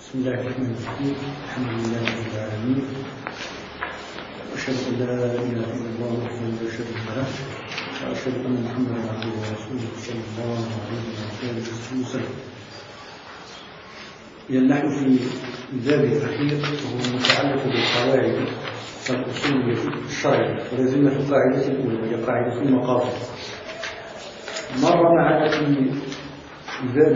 بسم الله الرحمن الرحيم. الحمد لله رب العالمين، وأشهد أن لا إله إلا الله وحده لا شريك له، وأشهد أن محمدا عبده ورسوله صلى الله عليه وسلم. نحن في الباب الأخير وهو المتعلق بالقواعد والأصول الشرعية، ولا زلنا في القاعدة الأولى وهي قاعدة المقاصد. مر معنا في الباب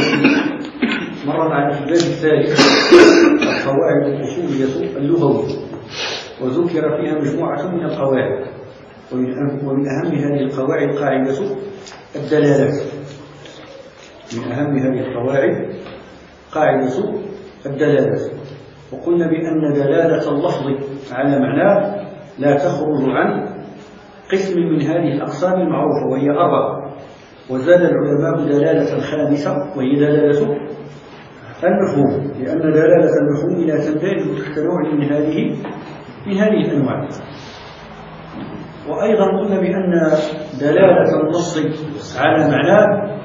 الثالث القواعد الأصولية اللغوية، وذكر فيها مجموعة من القواعد، ومن أهم هذه القواعد قاعدة الدلالات. من أهم هذه القواعد قاعدة الدلالات، وقلنا بأن دلالة اللفظ على معناه لا تخرج عن قسم من هذه الأقسام المعروفة وهي 4، وزاد العلماء دلالة خامسة وهي دلالة المفهوم، لأن دلالة المفهوم لا تندرج تحت نوع من هذه الأنواع. وأيضا قلنا بأن دلالة النص على معناه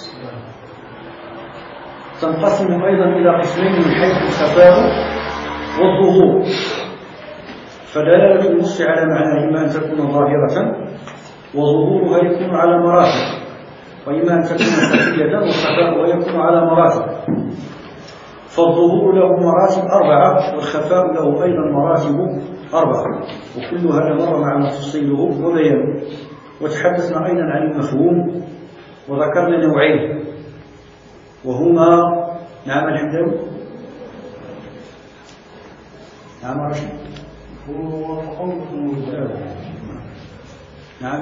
تنقسم أيضا إلى قسمين من حيث الخفاء والظهور. فدلالة النص على معناه إما أن تكون ظاهرة وظهورها يكون على مراتب، وإما أن تكون خفية وخفاؤها يكون على مراتب. فالظهور له مراتب 4، والخفاء له أيضا مراتب 4، وكل هذا مر معنا تفصيله وبيانه. وتحدثنا أيضا عن المفهوم، وذكرنا نوعين وهما نعم الحمد. نعم رشيد. نعم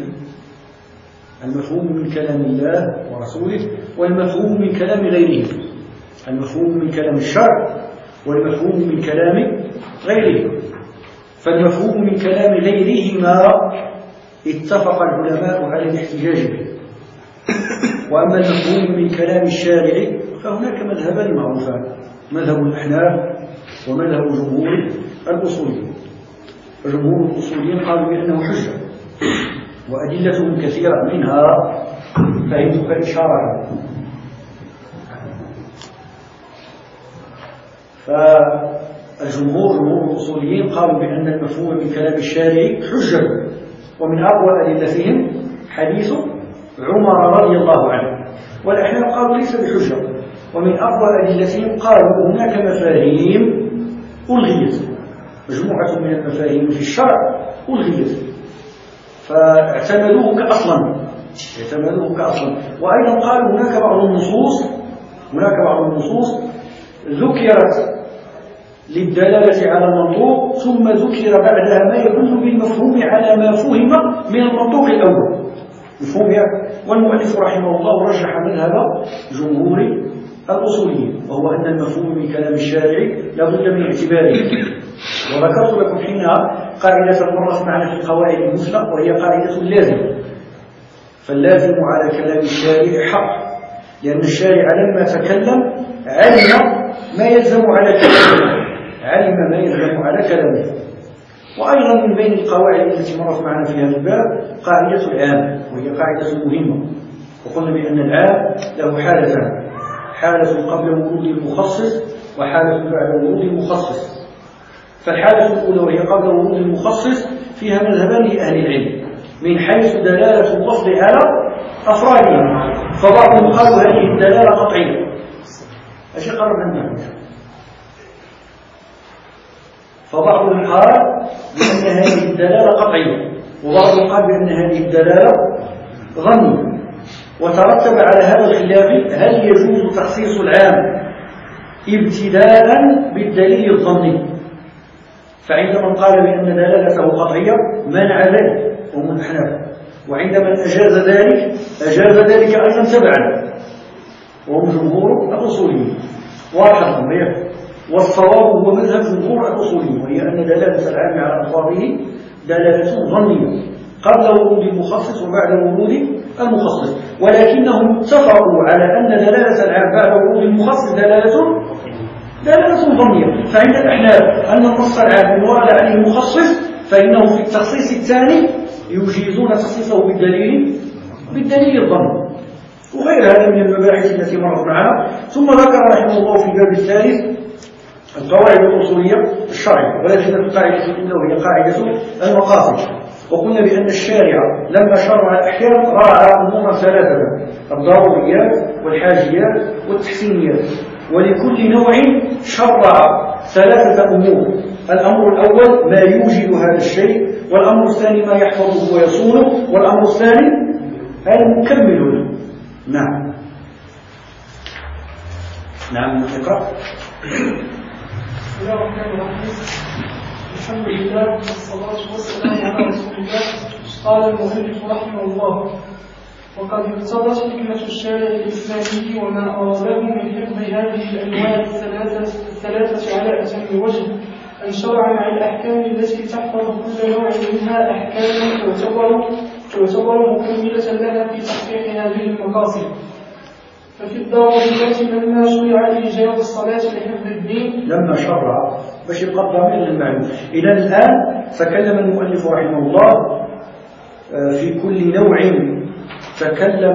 المفهوم من كلام الله ورسوله، والمفهوم من كلام غيره. المفهوم من كلام الشرع، والمفهوم من كلام غيره. فالمفهوم من كلام غيرهما اتفق العلماء على الاحتجاج به. وأما المفهوم من كلام الشارع فهناك مذهبان معروفان، مذهب الأحناف ومذهب جمهور الأصوليين. جمهور الأصوليين قالوا بأنه حجة، وأدلتهم كثيرة، منها فهمتك إشارة. فالجمهور جمهور الأصوليين قالوا بأن المفهوم من كلام الشارع حجة، ومن أقوى أدلتهم حديث عمر رضي الله عنه. والأحناف قالوا ليس بحجة، ومن أقوى أدلتهم قالوا هناك مفاهيم ألغيت، مجموعة من المفاهيم في الشرع ألغيت، فاعتمدوه كأصلا. وأيضا قالوا هناك بعض النصوص ذكرت للدلالة على المنطوق، ثم ذكر بعدها ما يدل بالمفهوم على ما فهم من المنطوق الأول. والمؤلف رحمه الله رجح مذهب جمهور الأصوليين، وهو أن المفهوم من كلام الشارع لا بد من اعتباره. وذكرت لكم حينها قاعدة مرت معنا في القواعد المثلى، وهي قاعدة اللازم. فاللازم على كلام الشارع حق، لأن الشارع لما تكلم علم ما يلزم على كلامه. وأيضا من بين القواعد التي مرت معنا في هذا الباب قاعدة العام، وهي قاعدة مهمة. وقلنا بأن العام له حالتان، حالة قبل ورود المخصص وحالة بعد ورود المخصص. فالحالة الأولى وهي قبل ورود المخصص فيها مذهبان لأهل العلم من حيث دلالة اللفظ على أفراده. فبعضهم قالوا هذه الدلالة قطعية، أشي قرب منها. فبعضهم قال بأن هذه الدلالة قطعية، وبعضهم قال بأن هذه الدلالة ظنية. وترتب على هذا الخلاف هل يجوز تخصيص العام ابتداء بالدليل الظني. فعندما قال بأن دلالته قطعية منع ذلك هم الأحناف، وعندما أجاز ذلك أيضا تبعا وهم جمهور الأصوليين. واحد والصواب هو مذهب جمهور الأصوليين، وهي أن دلالة العام على ألفاظه دلالة ظنية قبل ورود المخصص وبعد ورود المخصص، ولكنهم اتفقوا على أن دلالة العام بعد ورود المخصص دلالة ظنية. فعند الأحناف أن النص العام ورد عليه المخصص، فإنه في التخصيص الثاني يجيزون تخصيصه بالدليل الظني. وغير هذا من المباحث التي مرت معنا. ثم ذكر رحمه الله في الباب الثالث القواعد الأصولية الشرعية، ولكن القاعدة إنه هي قاعدة المقاصد. وقلنا بأن الشارع لما شرع الأحكام راعى أمورا ثلاثة: الضروريات والحاجيات والتحسينيات، ولكل نوع شرع ثلاثة أمور: الأمر الأول ما يوجد هذا الشيء، والأمر الثاني ما يحفظه ويصونه، والأمر الثاني المكمل. نعم نعم اقرأ. بسم الله الرحمن الرحيم. الحمد لله والصلاة والسلام على رسول الله. قال المؤلف رحمه الله: وقد اقتضت حكمة الشارع الإسلامي وما أراده من حفظ هذه الأنواع الثلاثة على أتم وجه أن شرع مع الأحكام التي تحفظ كل نوع منها أحكاما تعتبر مكملة لها في تحقيق هذه المقاصد. ففي الضروريات لما شرع إيجاب الصلاة لحفظ الدين، لما شرع باش يبقى الضمير للمعنى. إذا الآن تكلم المؤلف رحمه الله في كل نوع، تكلم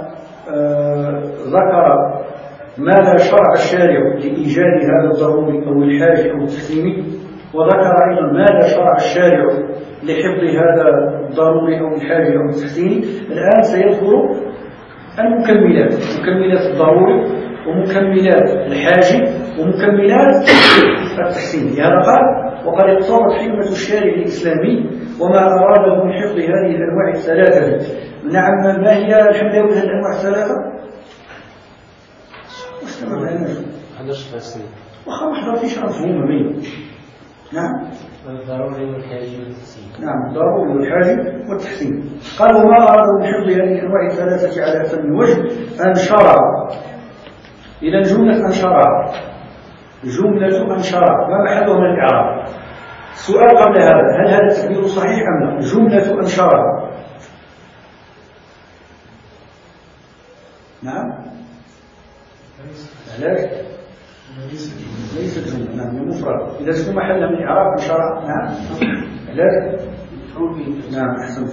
ذكر ماذا شرع الشارع لإيجاد هذا الضروري أو الحاجة أو التسليم، وذكر أيضا ماذا شرع الشارع لحفظ هذا الضروري أو الحاجة أو التحسين. الآن سيذكر المكملات: مكملات الضروري ومكملات الحاجة ومكملات التحسين. لهذا قال: وقد اقتضت حكمة الشارع الإسلامي وما أراده من حفظ هذه الأنواع الثلاثة. نعم، ما هي الحملة هذه الأنواع الثلاثة؟ وخا ما حضرتيش مفهومة منه. نعم، الضروري والحاجة والتحسين. نعم، الضروري والحاجة والتحسين. قال: وما أراده من حفظ هذه الأنواع الثلاثة على أتم وجه أن شرع. إذا جملة أن شرع، جملة أن شرع ما محلها من الإعراب؟ السؤال قبل هذا: هل هذا التعبير صحيح أم لا؟ جملة أن شرع. نعم، علاش؟ ليست جملة. نعم، مفرد. إذا شنو محلها من الإعراب؟ أن شرع. نعم، علاش؟ نعم، أحسنت.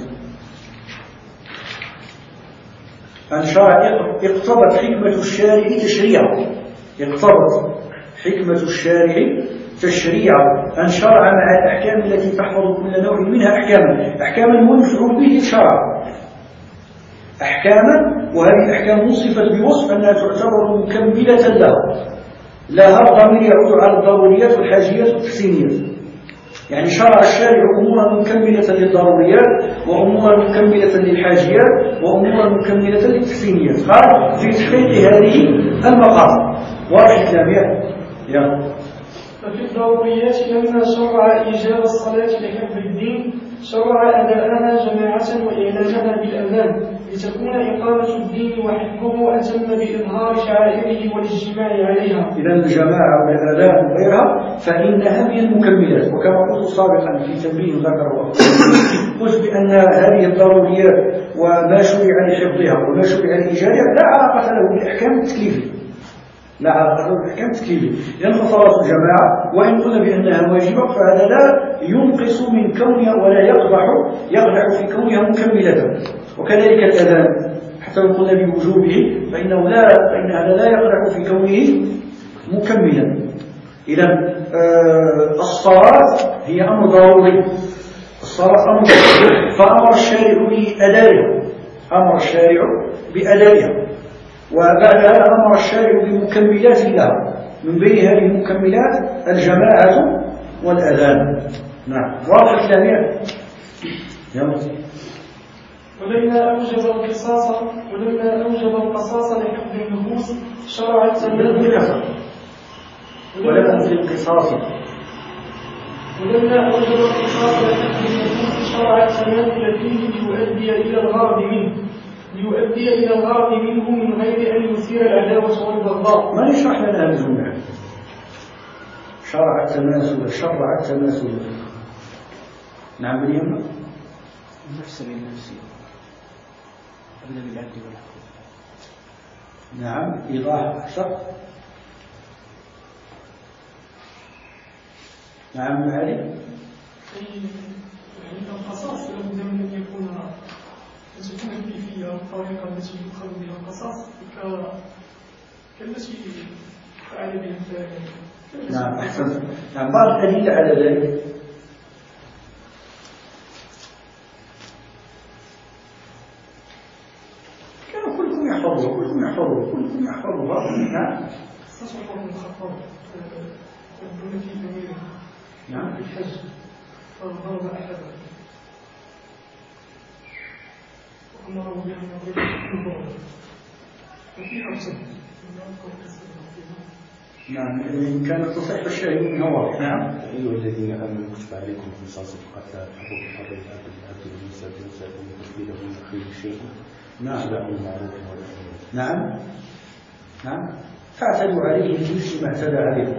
أن شرع اقتضت حكمة الشارع تشريعا. اقتضت حكمة الشارع تشريعا أن شرع مع الأحكام التي تحفظ كل نوع منها أحكاما مفعول به شرع، أحكاما، وهذه الأحكام وصفت بوصف أنها تعتبر مكملة لها الضمير يعود على الضروريات والحاجيات والتحسينيات. يعني شرع الشارع أمورا مكملة للضروريات، وأمورا مكملة للحاجيات، وأمورا مكملة للتحسينيات. قال: في تحقيق هذه المقاصد. واضح الكلام؟ يلا. ففي الضروريات لما شرع إيجاب الصلاة لحفظ الدين شرع أداءها جماعة وإعلانها بالأذان لتكون إقامة الدين وحفظه أتم بإظهار شعائره والاجتماع عليها. إذا الجماعة والأذان وغيرها فإنها من المكملات. وكما قلت سابقا في تنبيه ذكره، قلت بأن هذه الضروريات وما شرع لحفظها وما شرع لإيجادها لا علاقة له بالأحكام التكليفية، لا علاقة له بالأحكام التكليفية. لأن صلاة الجماعة وإن قلنا بأنها واجبة فهذا لا ينقص من كونها ولا يقدح في كونها مكملة. وكذلك الأذان حتى لو قلنا بوجوبه فإن هذا لا يقدح في كونه مكملا. إذا الصلاة هي أمر ضروري، الصلاة أمر ضروري، فأمر الشارع بأدائها، أمر الشارع بأدائها، وبعد هذا أمر الشارع بمكملات لها، من بين هذه المكملات الجماعة والأذان. نعم، واضح الكلام؟ ولما أوجب القصاص لحفظ النفوس شرع التمدد. ولما في القصاص ولما أوجب القصاص لحفظ النفوس شرع التمدد فيه ليؤدي إلى الغرض منه من غير أن يثير العداوة والبغضاء. ما يشرح لنا هذا الجملة؟ شرع التماثل. نعم، باليمين النفس بالنفس أبدا بالعدل والحقوق. نعم، إيضاح أكثر. نعم، هذه القصاص لابد من أن يكون تكون الكيفية الطريقة التي يؤخذ بها القصص كالتي فعل بها الفاعل. نعم أحسنت. نعم بعض الأدلة على ذلك كانوا كلكم يحفظوا نعم. قصص عمر بن الخطاب يقولون في أميره نعم بالحج فضرب أحدا وأمره بأن يضرب الكبار وفيها بسبب نعم إن كانت تصح الشيء منها واضح. نعم أيها الذين آمنوا كتب عليكم قصاص القتلى حقوق الحر العبد والنساء والنساء والتكبير من خير شيء نعم المعروف نعم نعم فاعتدوا عليه بمثل ما اعتدى عليكم.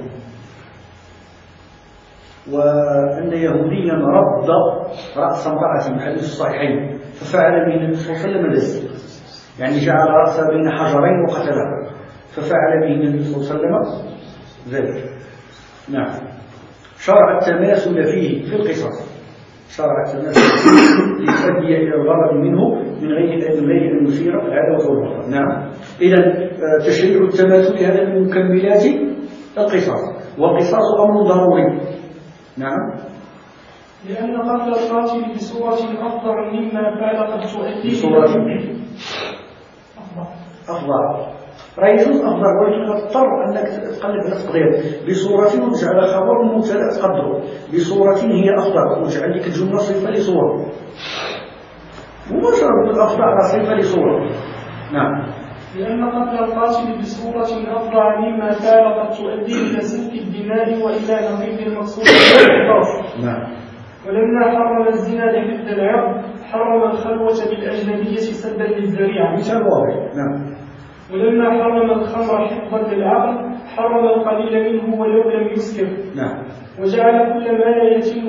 وأن يهوديا رد رأس امرأة من حديث الصحيحين ففعل به النبي صلى الله عليه وسلم ذلك، يعني جعل رأسه بين حجرين وقتله ففعل به النبي صلى الله عليه وسلم ذلك. نعم شرع التماثل فيه في القصص، شرع التماثل ليؤدي إلى الغرض منه من غير أن يثير العداوة والبغضاء. نعم إذا تشريع التماثل هذا من مكملات القصاص، والقصاص أمر ضروري. نعم لأن قتل القاتل بصورة أفضل مما فعل قد تؤدي بصورة أفضل ريجوز أفضل، ولكن تضطر أنك تقلب على التقدير بصورة وتجعل خبر مبتدأ تقدره بصورة هي أفضل وتجعل لك الجملة صفة لصورة مباشرة بالأفضل على صفة لصورة. نعم لأن قتل القاتل بصورة أفضل مما فعل قد تؤدي إلى سفك الدماء وإلى نقيض المقصود بالقصاص. نعم ولما حرم الزنا لحفظ العرض حرم الخلوة بالأجنبية سدا للذريعة. مثال واضح. نعم ولما حرم الخمر حفظا للعقل حرم القليل منه ولو لم يسكر. نعم وجعل كل ما لا يتم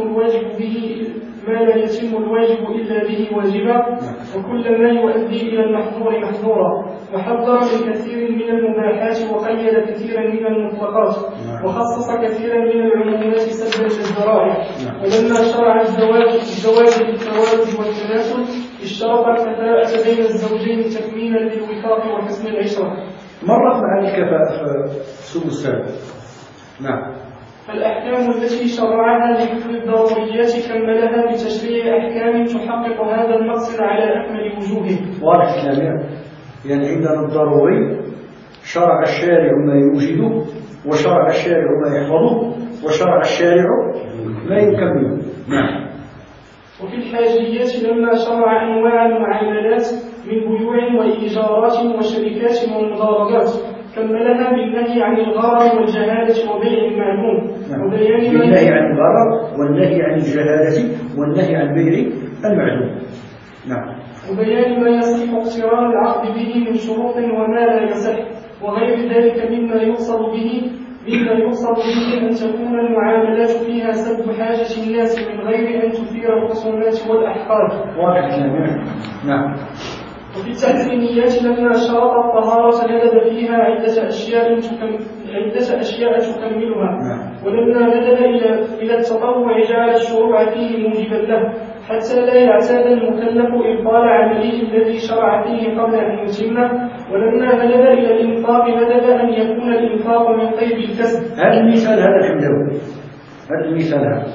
الواجب إلا به واجبا، وكل ما يؤدي إلى المحظور محظورا، وحذر من كثير من المباحات وقيد كثيرا من المطلقات، وخصص كثيرا من العمومات سدا للذرائع. ولما شرع الزواج بالتوالد والتناسل اشترط الكفاءة بين الزوجين تكميلا للوفاق وحسن العشرة. مرت مع الكفاءة في السوق السابق. نعم فالأحكام التي شرعها لكل الضروريات كملها بتشريع أحكام تحقق هذا المقصد على أكمل وجوهه. واضح كلامي. يعني عندنا الضروري شرع الشارع ما يوجده، وشرع الشارع ما يحفظه، وشرع الشارع ما يكمله. نعم وفي الحاجيات لما شرع أنواع المعاملات من بيوع وإيجارات وشركات ومضاربات كملها بالنهي عن الغرر والجهالة وبيع المعلوم. وبيان النهي عن الغرر والنهي عن الجهالة والنهي عن بيع المعلوم. نعم وبيان ما يصح اقتران العقد به من شروط وما لا يصح وغير ذلك مما يقصد به أن تكون المعاملات فيها سد حاجة الناس من غير أن تثير الخصومات والأحقاد. واضح كلامي. نعم وفي التحريميات لما شرط الطهارة ندب فيها عدة أشياء تكملها. ولما ندب إلى التطوع جعل الشروع فيه موجبا له حتى لا يعتاد المكلف إبطال عمله الذي شرع فيه قبل أن يتمه. ولما ندب إلى الإنفاق ندب أن يكون الإنفاق من قيد الكسب. هذا المثال هذا الحمدوي، هذا المثال هذا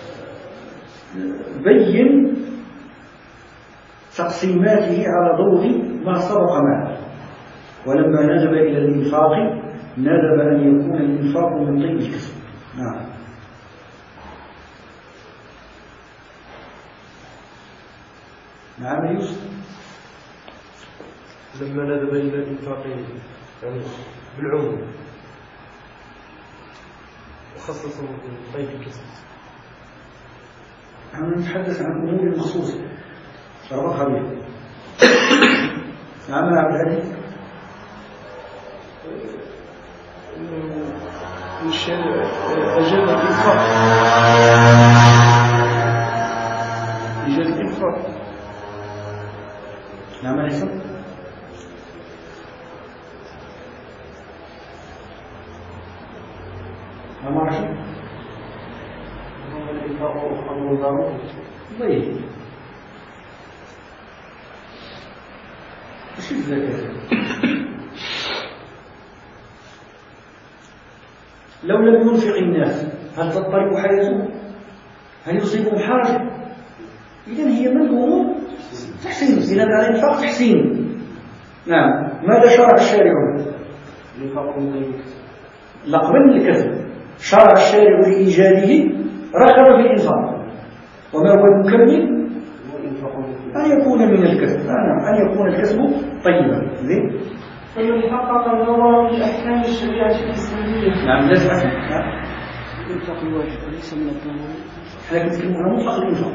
بين تقسيماته على ضوء ما سبق معه. ولما ندب إلى الإنفاق ندب أن يكون الإنفاق من طيب الكسب. نعم نعم يوسف. لما ندب إلى الإنفاق يعني بالعموم وخصص من طيب الكسب. نحن نتحدث عن أمور مخصوصة شرط خبير. نعم يا عبد العزيز. أجل الإنفاق نعم ليس نعم رشيد. الإنفاق أمر ضروري. طيب لو لم ينفق الناس هل تضطرب حياته؟ هل يصيبهم حرج؟ إذن هي من الأمور تحسين، إذن الإنفاق تحسين. نعم. ماذا شرع الشارع؟ لا، قبل الكسب شرع الشارع لإيجاده رغب في الإنفاق، وما هو المكمل أن يكون من الكسب. نعم، أن يكون الكسب طيبا. فمن حقق النظر في أحكام الشريعة الإسلامية. نعم، لازم أفهم. الإنفاق الواجب وليس من الضروري. احنا نتكلم عن مطلق الإنفاق.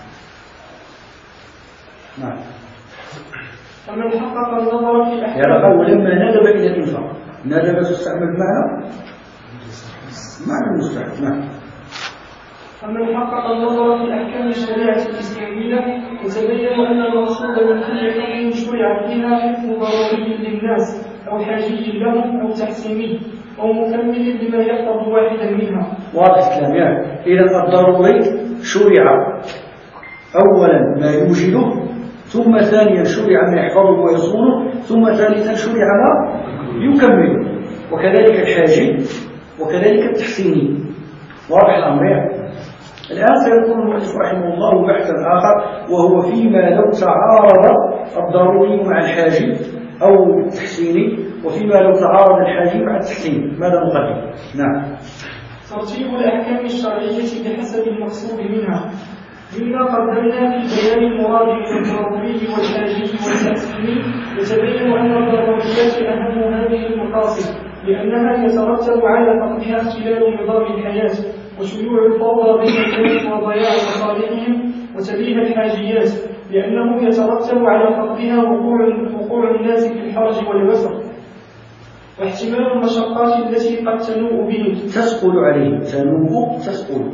نعم. فمن حقق النظر في أحكام. يا رب، ولما ندب إلى الإنفاق ندب تستعمل بمعنى المستعمل. نعم. فمن حقق النظر في أحكام الشريعة الإسلامية يتبين أن المقصود من كل حكم شرع فيها حكم ضروري للناس أو حاجي لهم أو تحسيني أو مكمل لما يحفظ واحدا منها. واضح الكلام يعني. إذا الضروري شرع أولا ما يوجده، ثم ثانيا شرع ما يحفظه ويصونه، ثم ثالثا شرع ما يكمله، وكذلك الحاجي وكذلك التحسيني. واضح الأمر يعني. الآن سيكون المؤلف رحمه الله بحثا آخر، وهو فيما لو تعارض الضروري مع الحاجي أو التحسيني، وفيما لو تعارض الحاجي مع التحسيني ماذا نقدم؟ نعم. ترتيب الأحكام الشرعية بحسب المقصود منها. مما قدمنا في بيان المراد من الضروري والحاجي والتحسيني يتبين أن الضروريات أهم هذه المقاصد، لأنها يترتب على فقدها اختلال نظام الحياة وشيوع الفوضى بين الناس وضياع مصالحهم، وتبيه الحاجيات لأنه يترتب على فقدها وقوع الناس في الحرج والوسع واحتمال المشقات التي قد تنوء به تسقل عليه تسقل.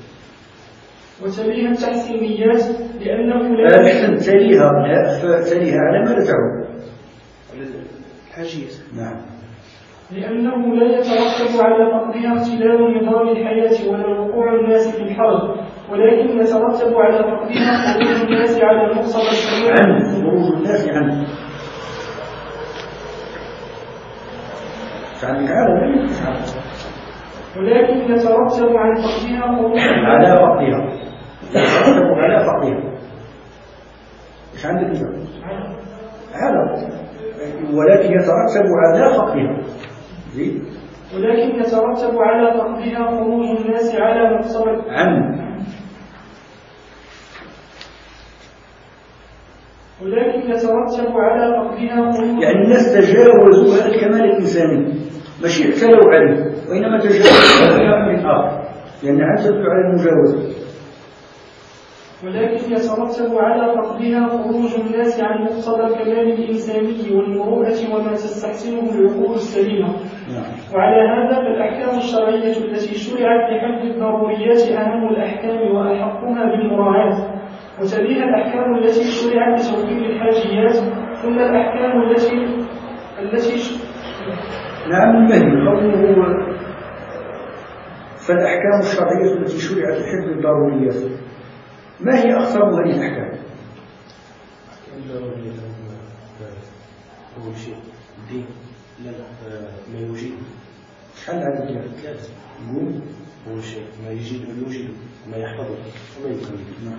وتبيه التحسينيات لأنه لا أحسن تليها على ماذا تعود؟ الحاجيات. نعم. لأنه لا يترتب على فقدها اختلال نظام الحياة ولا وقوع الناس في الحرج، ولكن يترتب على فقدها خروج الناس على مقصد الشريعة. خروج الناس عنه. ولكن يترتب عن فقدها خروج على فقدها. يترتب على فقدها. إيش عندك إذا؟ هذا. ولكن يترتب على فقدها. ولكن يترتب على فقدها خروج الناس على مقصد ولكن يترتب على فقدها خروج يعني الناس تجاوزوا هذا الكمال الإنساني، ماشي اعتلوا عليه، وإنما تجاوزوا إلى أمر آخر، لأن عتبوا على المجاوزة. ولكن يترتب على فقدها خروج الناس عن مقتضى الكمال الإنساني والمروءة وما تستحسنه العقول السليمة. وعلى هذا فالأحكام الشرعية التي شرعت لحفظ الضروريات أهم الأحكام وأحقها بالمراعاة، وتليها الأحكام التي شرعت لتوفير الحاجيات، ثم الأحكام التي نعم المهدي قوله فالأحكام الشرعية التي شرعت لحفظ الضروريات، ما هي أخطر هذه الأحكام؟ أول شيء الدين ما يوجد. شحال هذا الدين؟ ثلاثة. نقول أول شيء ما يوجد ما يحفظه وما يكمل.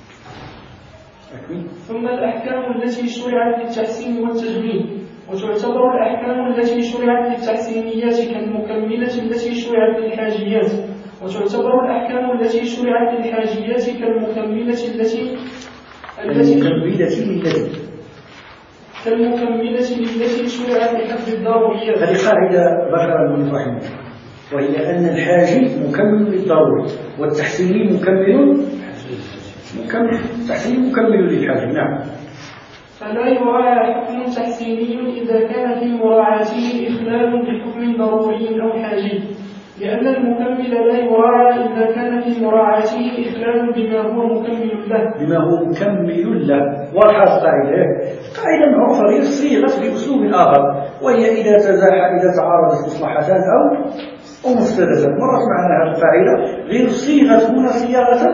ثم الأحكام التي شرعت للتحسين والتجميل، وتعتبر الأحكام التي شرعت للتحسينيات كالمكملة التي شرعت للحاجيات، وتعتبر الأحكام التي شرعت للحاجيات كالمكملة التي شرعت لحفظ الضروريات. هذه قاعدة ذكرها ابن رحمه، وهي أن الحاجي مكمل للضروري والتحسيني مكمل للحاجي. نعم. فلا يراعى حكم تحسيني إذا كان في مراعاته إخلال بحكم ضروري أو حاجي، لأن المكمل لا يراعى إذا كان في مراعاته إخلال بما هو مكمل له. والحاصل قاعدة معروفة هي صيغت بأسلوب آخر، وهي إذا تعارضت مصلحتان أو مفسدتان. مرت معنا هذه القاعدة غير صيغت هنا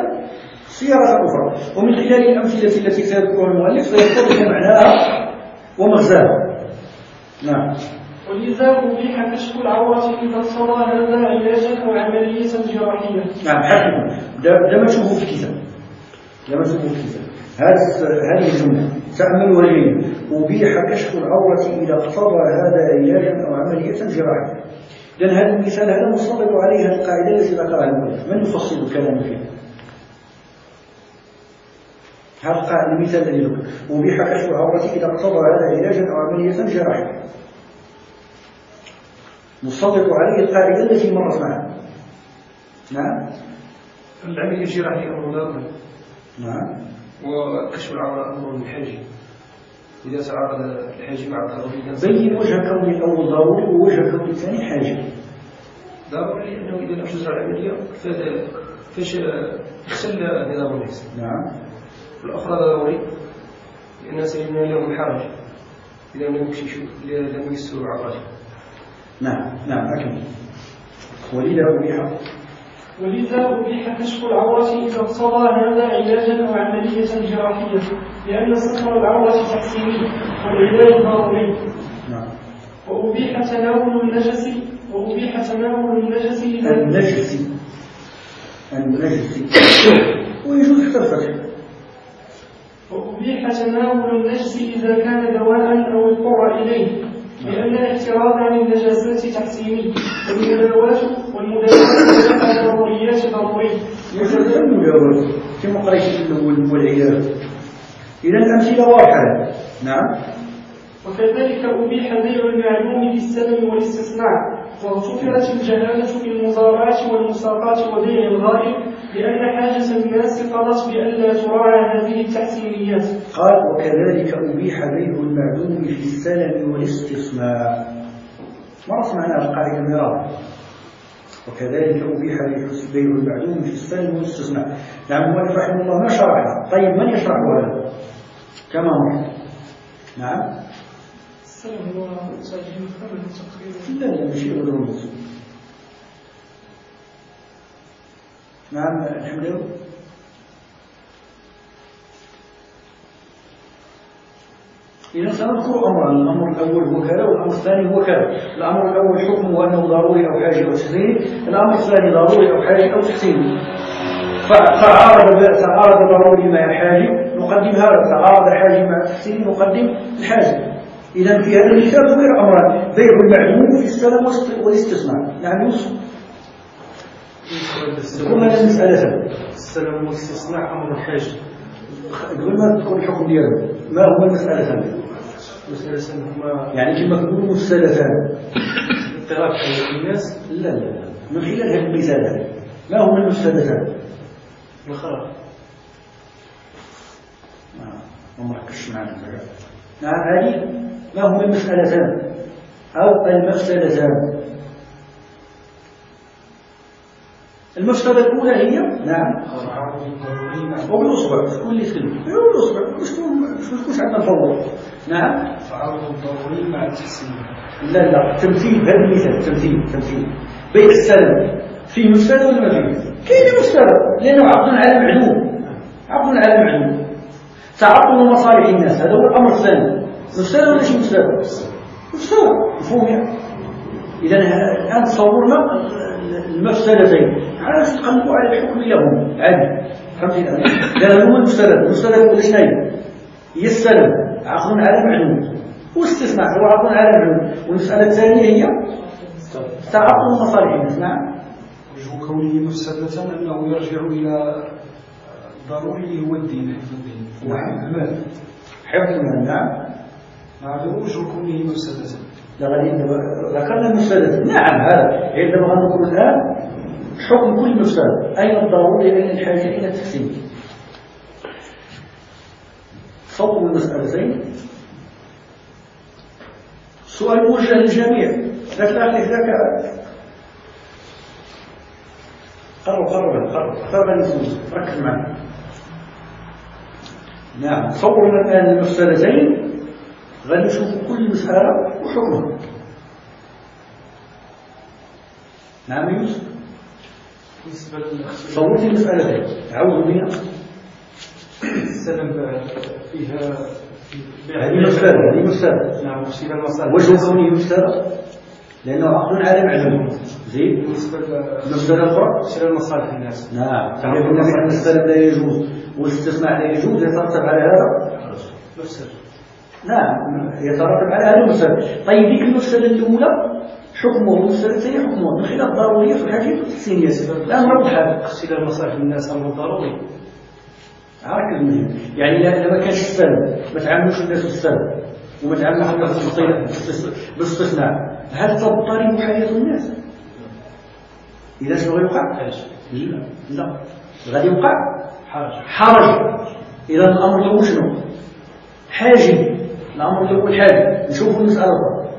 صيغة أخرى، ومن خلال الأمثلة التي سيذكرها المؤلف سيتضح معناها ومغزاه. نعم. ولذا أبيح كشف العورة إذا اقتضى هذا علاجا أو عملية جراحية. نعم حقيقة ده ما تشوفه في الكتاب. هذه الجملة تأملها جيدا. أبيح كشف العورة إذا اقتضى هذا علاجا أو عملية جراحية. لأن هذا المثال هذا مصدق عليه القاعدة التي ذكرها المؤلف. من يفصل الكلام فيه؟ هذا المثال الذي ذكر أبيح كشف العورة إذا اقتضى هذا علاجا أو عملية جراحية، مصدق عليه القاعدة التي مرت معنا. نعم. العملية الجراحية أمر ضروري. نعم. وكشف العورة أمر حاجي. إذا تعارض الحاجي مع الضروري. بين وجه كون الأول ضروري ووجه كون الثاني حاجي. ضروري لأنه إذا لم تجرى العملية فاش يختل نظام الناس. نعم. والأخرى ضروري لأن سيدنا لهم حرج إذا لم يكشفوا عورته. نعم أكمل. ولذا أبيح كشف العورة إذا اقتضى هذا علاجا أو عملية جراحية، لأن ستر العورة تحسيني والعلاج ضروري. نعم. وأبيح تناول النجس ويجوز حتى الفتح. وأبيح تناول النجس إذا كان دواء أو اضطر إليه، لأن الاحتراز عن النجاسات تحسيني، والمداوات ضروريات ضروري. يوجد المداوات كما قريت في الأول والعلاج. إذا الأمثلة واضحة. نعم. وكذلك أبيح بيع المعلوم بالسلم والاستثناء، واغتفرت الجهالة بالمزارعة والمساقات وبيع الغائب، لأن حاجة الناس قضت بألا تراعى هذه التحسينيات. قال وكذلك أبيح بيع المعلوم في السلم والاستثناء. مرت معنا القاعدة مرارا. وكذلك أبيح بيع المعلوم في السلم والاستثناء. نعم المؤلف رحمه الله ما شرحها. طيب من يشرح هذا كما مر؟ نعم. السلم هو تأجيل الثمن تقريبا. لا ماشي مدروس. نعم الحمد. إذا سنذكر أمران، الأمر الأول هو كذا والأمر الثاني هو كذا. الأمر الأول حكمه أنه ضروري أو حاجة أو تحسين، الأمر الثاني ضروري أو حاجة أو تحسين. تعارض ضروري مع حاجة نقدم هذا، تعارض حاجة مع تحسين نقدم الحاجة. إذا في هذا المثال ذكر أمران: بيع المعلوم في السلم والاستثناء. نعم يوسف. قلنا المسألة السلم والاستثناء أمر الحاجة. قبل ما تكون الحكم ديالو ما هو المسألة ثانية؟ مسألة ما يعني كما تقولوا مسألتان اضطراب الناس. لا من خلال هذا المثال هذا ما هما المسألتان؟ الخرق. ما مركزش معنا. نعم هذه ما هما المسألتان أو المفسدتان؟ المفسدة الأولى هي نعم وبالأصبع تكون لي سلم بالأصبع مش عندنا نفوض. نعم تعارض الضروري مع التحسين. لا تمثيل. هذا المثال تمثيل بيع السلم في مفسدة ولا ما فيه؟ كاين مفسدة لأنه عقد على معلوم. تعطل مصالح الناس هذا هو الأمر الثاني. مفسدة ولا شيء مفسدة مفهوم يعني. إذا الآن تصورنا المفسدتين علاش نقلبوا على الحكم لهم عادي. فهمتي الآن؟ لأن هما المفسدة الأولى شنو هي السلم عقد على معلوم، والاستثناء هو عقد على معلوم، والمسألة الثانية هي تعطل مصالح الناس. نعم. وجه كونه مفسدة أنه يرجع إلى ضروري اللي هو الدين، حفظ الدين. نعم حفظ المال. نعم هذا وجه كونه مفسدة. ذكرنا المفسدة. نعم هذا عندما نذكر الآن حكم كل مفسدة، أين الضروري أين الحاجة أين التحسين. صوب المسألتين سؤال موجه للجميع. ذاك الأخ ذاك قرب نسوس ركز معنا. نعم صورنا الآن المفسدتين غادي نشوفوا كل مسألة وحكمها. نعم يوسف. صورت المسألتين عاودوا بينا. السلم فيها هذه مفسدة. نعم تفسير المصالح. وجه كونه مفسدة لأنه عقد على معلوم. زين. بالنسبة المفسدة الأخرى تفسير المصالح الناس. نعم. فإذا قلنا بأن المفسدة لا يجوز والاستثناء لا يجوز يترتب على هذا مفسدة. نعم يترتب على هذا المفسدة. طيب ذيك المفسدة الأولى حكمه والمفسدة الثانية حكمه من خلال الضرورية في الحاجة التحسينية. الأمر واضح. تفسير المصالح الناس أمر ضروري. عارف المهم يعني لما كانش السلم ما تعاملوش الناس بالسلم وما تعاملوش الناس بالاستثناء هل تضطرب حياة الناس؟ إذا شنو يوقع؟ لا غادي يوقع حرج. إذا الأمر الأول شنو؟ حاجب. الأمر الأول حاجب. نشوفوا المسألة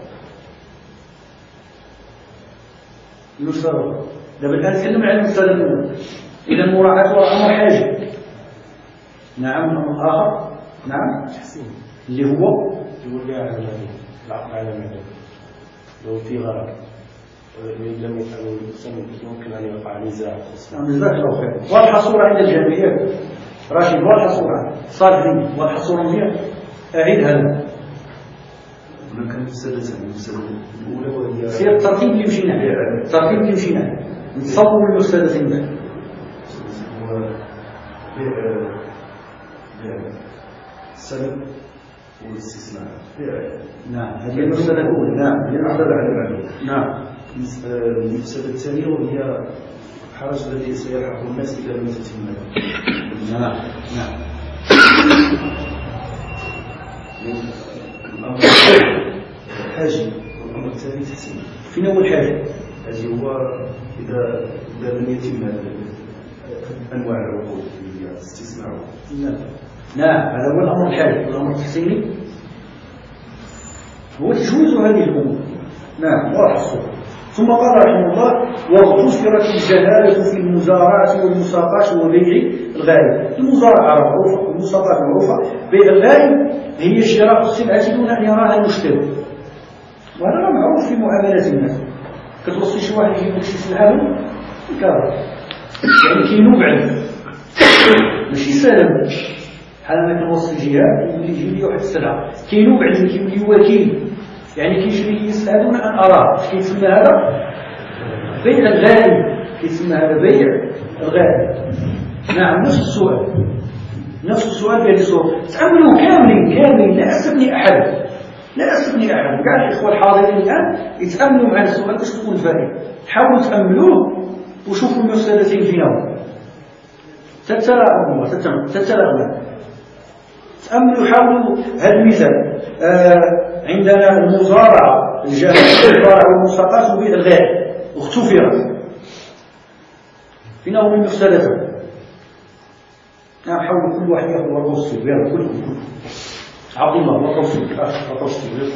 دابا الآن نتكلم على المسألة الأولى. إذا المراعاة أمر حاجب. نعم. الأمر الآخر نعم اللي هو العقد على المعدوم لو في غرض لم يفعله المسلم يمكن أن يقع نزاع. جزاك الله خير. واضحة صورة عند الجميع راشد. واضحة صورة صادقين. واضحة صورة مزيان. أعيد هذا. هناك المفسدة الأولى وهي سير الترتيب اللي مشينا نتصور المفسدتين بعد. السبب والاستثناء. نعم هذه المفسدة الأولى. نعم هذه المفسدة الأولى. نعم. المفسدة الثانية وهي حرج الذي سيلحق الناس إذا لم تتم. نعم. الأمر حاجب والأمر الثاني تحسين. فين هو الحاجة؟ هذه هو إذا لم يتم أنواع العقود اللي استثناء. نعم هذا هو الأمر الحاجة. الأمر التحسيني هو تجويز هذه الأمور. نعم واضح الصورة. ثم قال رحمه الله واغتفرت الجهالة في المزارعة والمساقات وبيع الغالب. المزارعة معروفة والمساقات معروفة. بيع الغالب هي شراء السلعة دون أن يراها المشتري. وهذا معروف في معاملات الناس. كتوصي شي واحد يجيب لك شي سلعة كاره يعني كينوب عنده ماشي سلم. بحال انا كنوصي جهاد يولي يجيب لي واحد السلعة كينوب عندي كيولي وكيل يعني كيشري لي السلعة دون أن أراه. كيتسمى هذا بيع الغالب. كيتسمى هذا بيع الغالب. نعم نفس السؤال بهذه الصورة. تعاملوا كاملين لا أستثني أحد. كاع الإخوة الحاضرين الآن يتأملوا مع السؤال باش تكون الفائدة. حاولوا تأملوه وشوفوا المفسدتين فيهم. تتلاقوا تأملوا. حاولوا هذا المثال. عندنا المزارعة الجهالة والمساقات وبيع الغالب واختفرت. فين هو المفسدتين؟ نعم حاولوا كل واحد ياخذ ورقة وصفر يلا كلكم عبد الله ورقة وصفر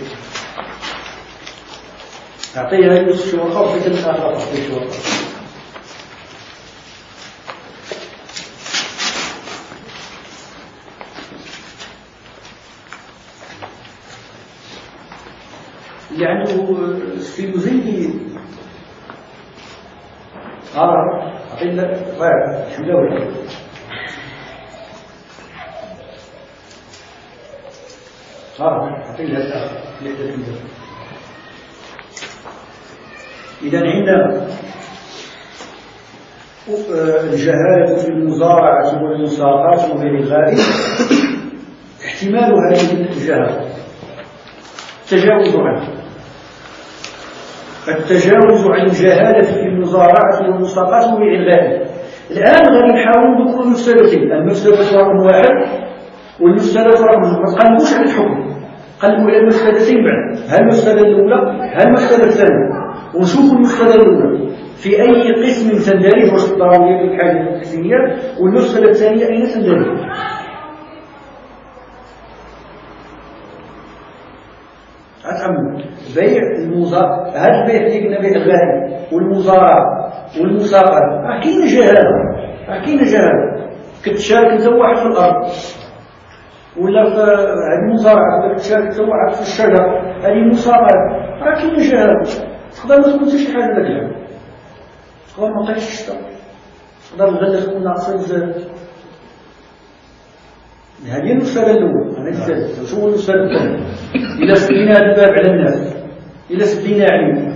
أعطيها يوسف شي ورقة وفي كلمة آخر أعطيه شي ورقة. اللي عنده سفيروزين أعطيه لك شو جاوب. إذا عندنا الجهالة في المزارعة والمساقات وبيع الغالب. احتمال هذه الجهالة التجاوز عنه. التجاوز عن الجهالة في المزارعة والمساقات وبيع الغالب. الآن غادي نحاول نذكر المفسدتين. المفسدة رقم 1 والمفسدة رقم 2. ما تقلبوش على الحكم. قلبوا على المفسدتين بعد. هل المفسدة الأولى هل المفسدة الثانية ونشوفوا المفسدة الأولى في أي قسم تندرج. واش الضرورية الحاجة التحسينية والمفسدة الثانية أين تندرج. أتأمل بيع المزارع. هذا البيع اللي قلنا بيع الغالب والمزارعة والمساقات كاينة جهالة. كتشارك انت واحد في الأرض ولا في هذه المزارعة ولا كتشارك انت واحد في الشجر هذه المساقات كاينة جهالة. تقدر ما تكون شي حاجة لك يعني. تقدر ما بقاش الشتاء. تقدر الغلة تكون ناقصة بزاف. هذه المسألة الأولى. أنا الثالث شو المسألة الثانية؟ إذا سدينا الباب على الناس، إذا سدينا عليهم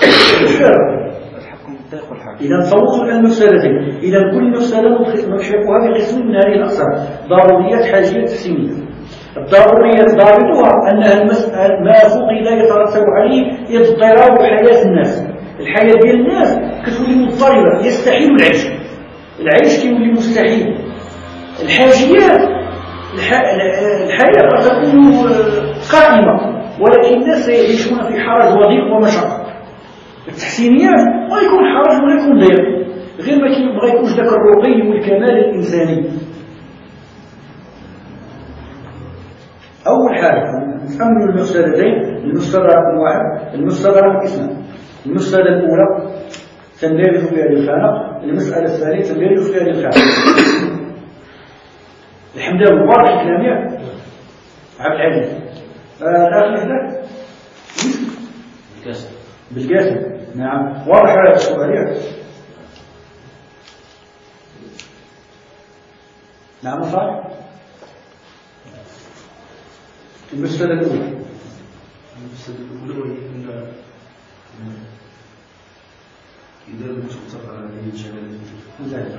إذا نصوت على المفسدتين. إذا كل مفسدة نكشفها بقسم من هذه الأقسام: ضروريات، حاجية، تحسينية. الضرورية ضابطها أنها ما فقد يترتب عليه اضطراب حياة الناس. الحياة ديال الناس كتولي مضطربة، يستحيل العيش كيولي مستحيل. الحاجيات الحياة قد تكون قائمة، ولكن الناس يعيشون في حرج وضيق ومشقة. التحسينيات ما يكون حرج ولا يكون ضيق، غير ما كيبغى يكونش ذاك الرقي والكمال الإنساني. أول حاجة نحمل المفسدتين. المفسدة رقم واحد، المفسدة رقم اثنين. المفسدة الأولى تندرج في هذه الخانة، المسألة الثانية تندرج في هذه الخانة. الحمد لله واضح الكلام يا عبد العزيز. الأخ هناك بالقاسم. نعم واضح هذا السؤال. نعم صح. المسألة الأولى هي أن إذا لم تتفق على هذه الجهالة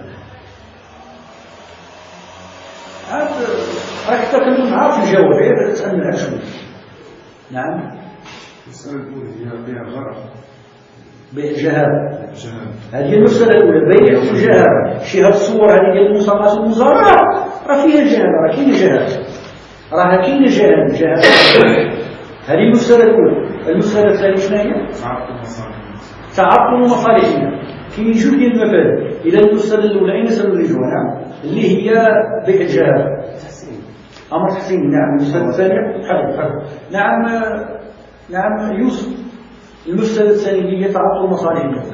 راك تكلم معاه في الجواب، غير تسألنا شوي. نعم. المسألة الأولى هي بيع الغرض، بيع الجهالة. هذه المسألة الأولى، بيع الجهالة. شي هاد الصور هذه ديال المصارعة والمزارعة راه فيها الجهالة، راه كاين الجهالة، راه كاين الجهالة. هذه المسألة الأولى. المسألة الثانية شنو هي؟ تعطل مصالحنا. كاين جوج ديال المفاسد. إذا المسألة الأولى أين سنرجعها؟ نعم اللي هي بيع الجهالة، أمر تحسيني. نعم. المسألة الثانية حرب. نعم يوسف. المسألة الثانية اللي هي تعطل مصالح الناس.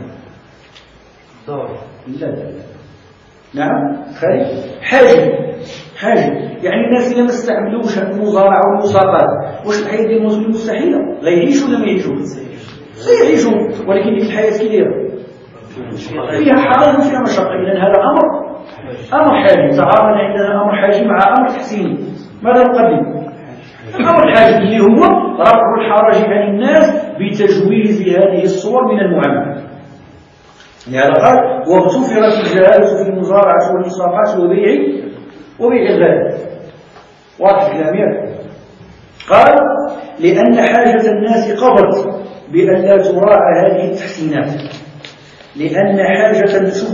لا. نعم خير. حاجة يعني الناس إذا ما استعملوش المزارعة والمساقات واش الحياة ديالهم مستحيلة؟ لا يعيشوا ولا ما يعيشوش؟ سيعيشوا، ولكن ديك الحياة كي دايرة فيها حرج وفيها مشقة. إذن هذا أمر حاجي. تعارض عندنا أمر حاجي مع أمر تحسيني. ماذا نقدم؟ الأمر الحاجي اللي هو رفع الحرج عن الناس بتجويز هذه الصور من المعاملة. لهذا قال: واغتفرت الجهالة في المزارعة والمساقات وبيع الغالب. واضح الكلام يا؟ قال: لأن حاجة الناس قضت بأن لا تراعى هذه التحسينات. لأن حاجة الناس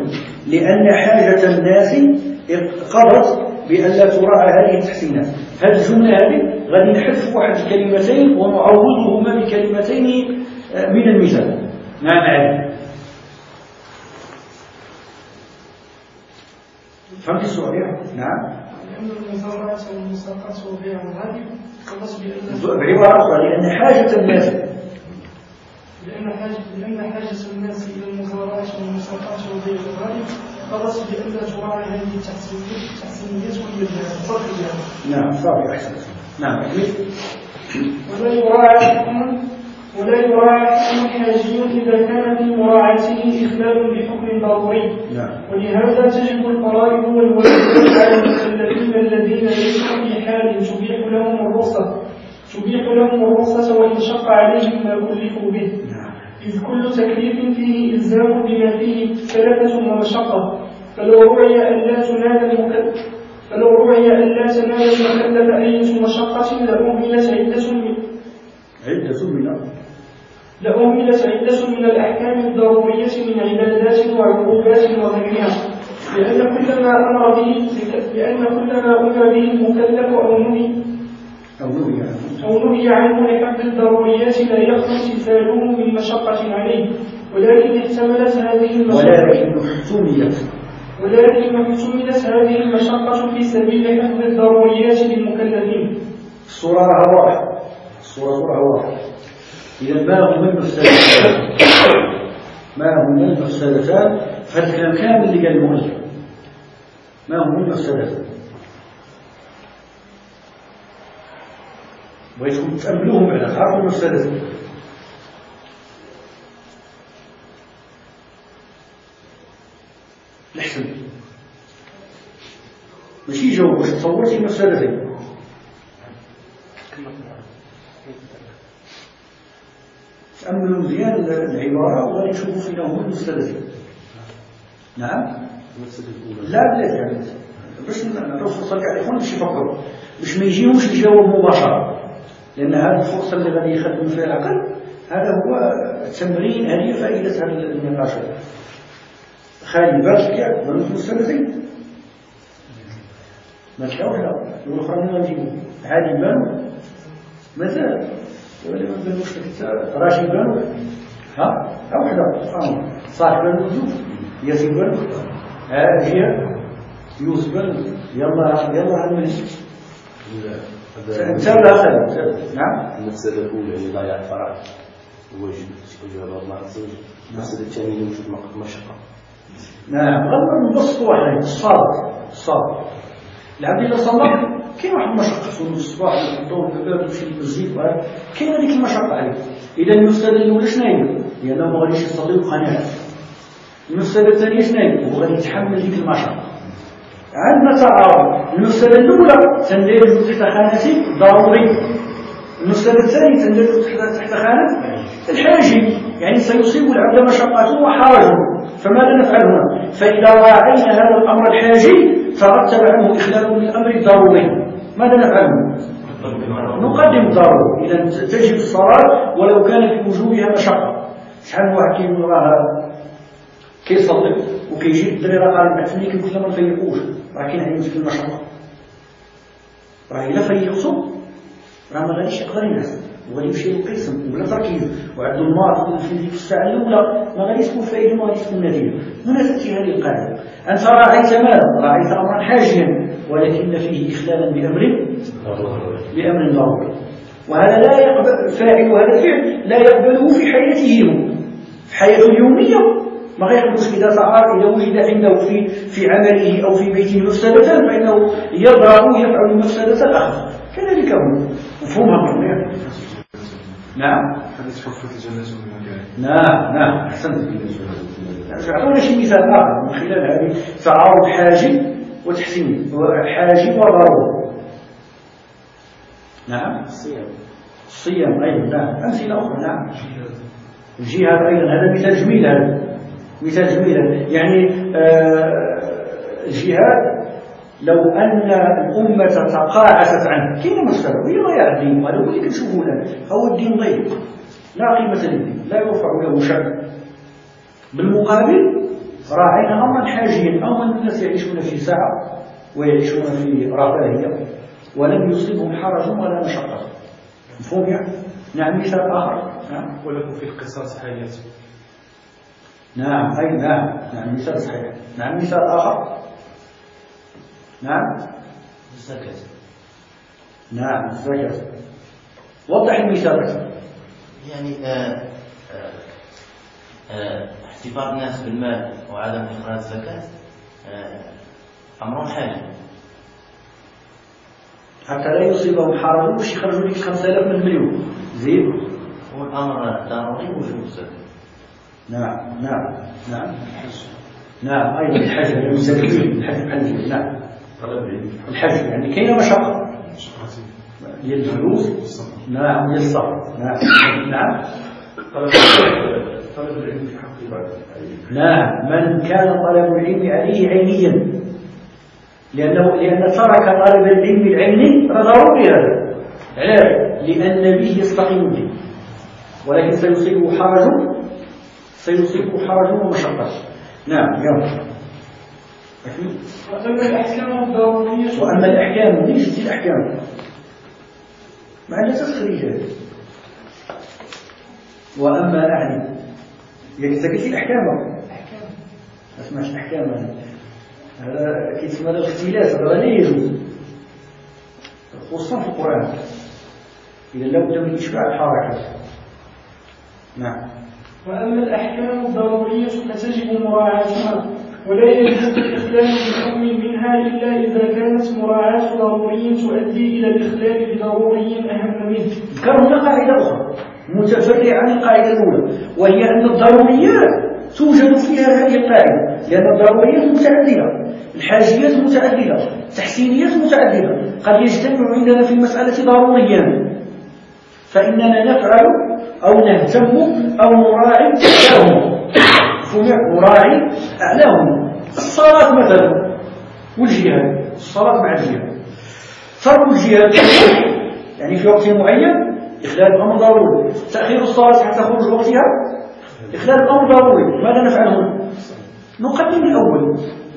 قضت بأن لا تراعى هذه التحسينات. هذه الجملة هذه غادي نحذف واحد الكلمتين ونعوضهما بكلمتين من المثال. نعم علي. فهمت السؤال؟ نعم. لأن المزارعة والمساقات وبيع الغالب قضت بعبارة أخرى لأن حاجة الناس إلى المزارعة والمساقات وبيع الغالب قضت بأن لا تراعى هذه التحسينيات والفرقيات. نعم صحيح أحسن. نعم. ولا يراعى حكم حاجي إذا كان في مراعاته إخلال بحكم ضروري. ولهذا تجب الفرائض والواجبات على المكلفين الذين ليسوا في حال تبيح لهم الرخصة وإن شق عليهم ما كلفوا به. إذ كل تكليف فيه إلزام بما فيه كلفة ومشقة. فلو رؤي أن لا تنال المكلف أي مشقة لأهملت عدة من الأحكام الضرورية من عبادات وعقوبات وغيرها، لأن كل ما أمر به المكلف أو نهي عنه لحفظ الضروريات لا يخلو امتثاله من مشقة عليه، ولكن احتملت هذه المشقة في سبيل حفظ الضروريات للمكلفين. الصورة واضحة. إذا ما هما المفسدتان فهذا الكلام كامل اللي قال المؤلف. ما هما المفسدتان؟ بغيتكم تأملوهم على تعرفوا المفسدتان. الحسن ماشي جاوب واش تصورتي مسألتين. تأملوا مزيان العبارة وغادي تشوفوا فينا هما المسألتين. نعم. لا يعني باش نعرفوا فرصة كاع الإخوان باش يفكروا باش ما يجيوش يجاوب مباشرة، لأن هذه الفرصة اللي غادي يخدم فيها العقل هذا هو التمرين. هذه فائدة هذا النقاش. خالي بالك كاع بانوا المسألتين ما تلاوش لا والأخرى ما نجيبوا عادي بانوا مازال ولا ما بانوش راشد بانوا ها وحده صاحب بانوا زوج ياسين بانوا جهه يوسف بانوا يلا عمل انت ولا خالد. نعم. المسألة الأولى اللي ضيع الفرع وجد وجواب الله عز وجل. المسألة الثانية اللي وجود مشقة. نعم. غير نبسطوا واحد الصاد العبد الله صلى كاين واحد المشقة في الصباح الضوء الباب يمشي للمسجد كاين هذيك المشقة عليه. إذا المسألة الأولى شنو هي؟ لأنه ما غاديش يستطيع قناعة. المسألة الثانية شنو هي؟ هو غادي يتحمل ديك المشقة. عندنا تعارض. المسألة الأولى تندرج تحت خانة ضروري. المسألة الثانية تندرج تحت خانة الحاجي، يعني سيصيب العبد مشقته وحرجه. فماذا نفعل هنا؟ فإذا راعينا هذا الأمر الحاجي ترتب عنه إخلال للأمر الضروري. ماذا نفعل؟ نقدم الضروري. إذا تجب الصلاة ولو كان في وجوبها مشقة. شحال من واحد كيقول راه كيصلي وكيجي الدري راه قال نعتني كيمكن ما نفيقوش راه كاين عندي في المشقة. راه إلا فيقصو راه ما غاديش يقدر ينعس وغادي يمشي يقسم ولا تركيز وعنده الماط في ديك الساعة الأولى ما غاديش تكون فائدة وما غاديش تكون نتيجة. هنا تأتي هذه القاعدة. أنت راعيت ماذا؟ راعيت أمرا حاجيا ولكن فيه إخلالا بأمر ضروري. وهذا لا يقبل فاعل هذا الفعل لا يقبله في حياته في حياته اليومية ما غيقبلوش. إذا وجد عنده في عمله أو في بيته مفسدة فإنه يضرب يفعل مفسدة أخف. كذلك هو مفهومها يعني. نعم. حديث حفظ الجنة من المكان. نعم أحسنت. أعطونا شيء مثال آخر من خلال هذه تعارض حاجي وتحسين حاجي وضروري. نعم. الصيام أيضا. نعم. أمثلة أخرى. نعم. الجهاد أيضا. هذا مثال جميل. هذا مثال جميل يعني الجهاد لو أن الأمة تقاعست عنه كاين مشكلة وهي ضياع الدين. وهذا هو اللي كنشوفوه الآن. هو الدين ضيق لا قيمة للدين لا يرفع له شأن. بالمقابل راعينا أمرا حاجيا. أولا الناس يعيشون في سعة ويعيشون في رفاهية ولم يصيبهم حرج ولا مشقة. مفهوم يعني؟ نعم. مثال آخر. نعم. ولكم في القصاص حياة. نعم. أي نعم. نعم مثال صحيح. نعم مثال آخر. نعم. الزكاة. نعم الزكاة. وضح المثال. يعني احتفاظ الناس بالمال وعدم إخراج الزكاة أمر حاجة حتى لا يصيبهم حرج باش يخرجوا لك 5000 من المليون. زيد. هو الأمر ضروري وجوب الزكاة. نعم. نعم. نعم. نعم. أيضا الحج المسلمين الحج. نعم. الحج يعني كاين مشقة ديال الفلوس. نعم. ديال الصبر. نعم. نعم. طلب العلم في حق العباد. نعم. من كان طلب العلم عليه عينيا لأن ترك طلب العلم العيني ضروري. هذا علاش؟ لأن به يستقيم الدين ولكن سيصيبه حرج ومشقة. نعم. يلا. وأما الأحكام الضرورية. وأما الأحكام ليش الأحكام ما عندها تخريجات. وأما أعني يكتكت الأحكام ما اسمعش أحكام هذا كيسمى هذا الاختلاف. هذا لا يجوز خصوصا في القرآن إذا لابد من إشباع الحركة. نعم. وأما الأحكام الضرورية فتجب مراعاتها ولا يجوز الإخلال بحكم منها إلا إذا كانت مراعاة ضروري تؤدي إلى الإخلال بضروري أهم منه. ذكرنا قاعدة أخرى متفرعة عن القاعدة الأولى وهي أن الضروريات توجد فيها هذه القاعدة لأن الضروريات متعددة. الحاجيات متعددة، تحسينيات متعددة. قد يجتمع عندنا في المسألة ضروريان، فإننا نفعل أو نهتم أو نراعي أعلاهم. الصلاة مثلا والجهاد، الصلاة مع الجهاد، فرق الجهاد يعني في وقت معين إخلال الأمر ضروري، تأخير الصلاة حتى خروج وقتها إخلال الأمر ضروري. ماذا نفعل هنا؟ نقدم الأول.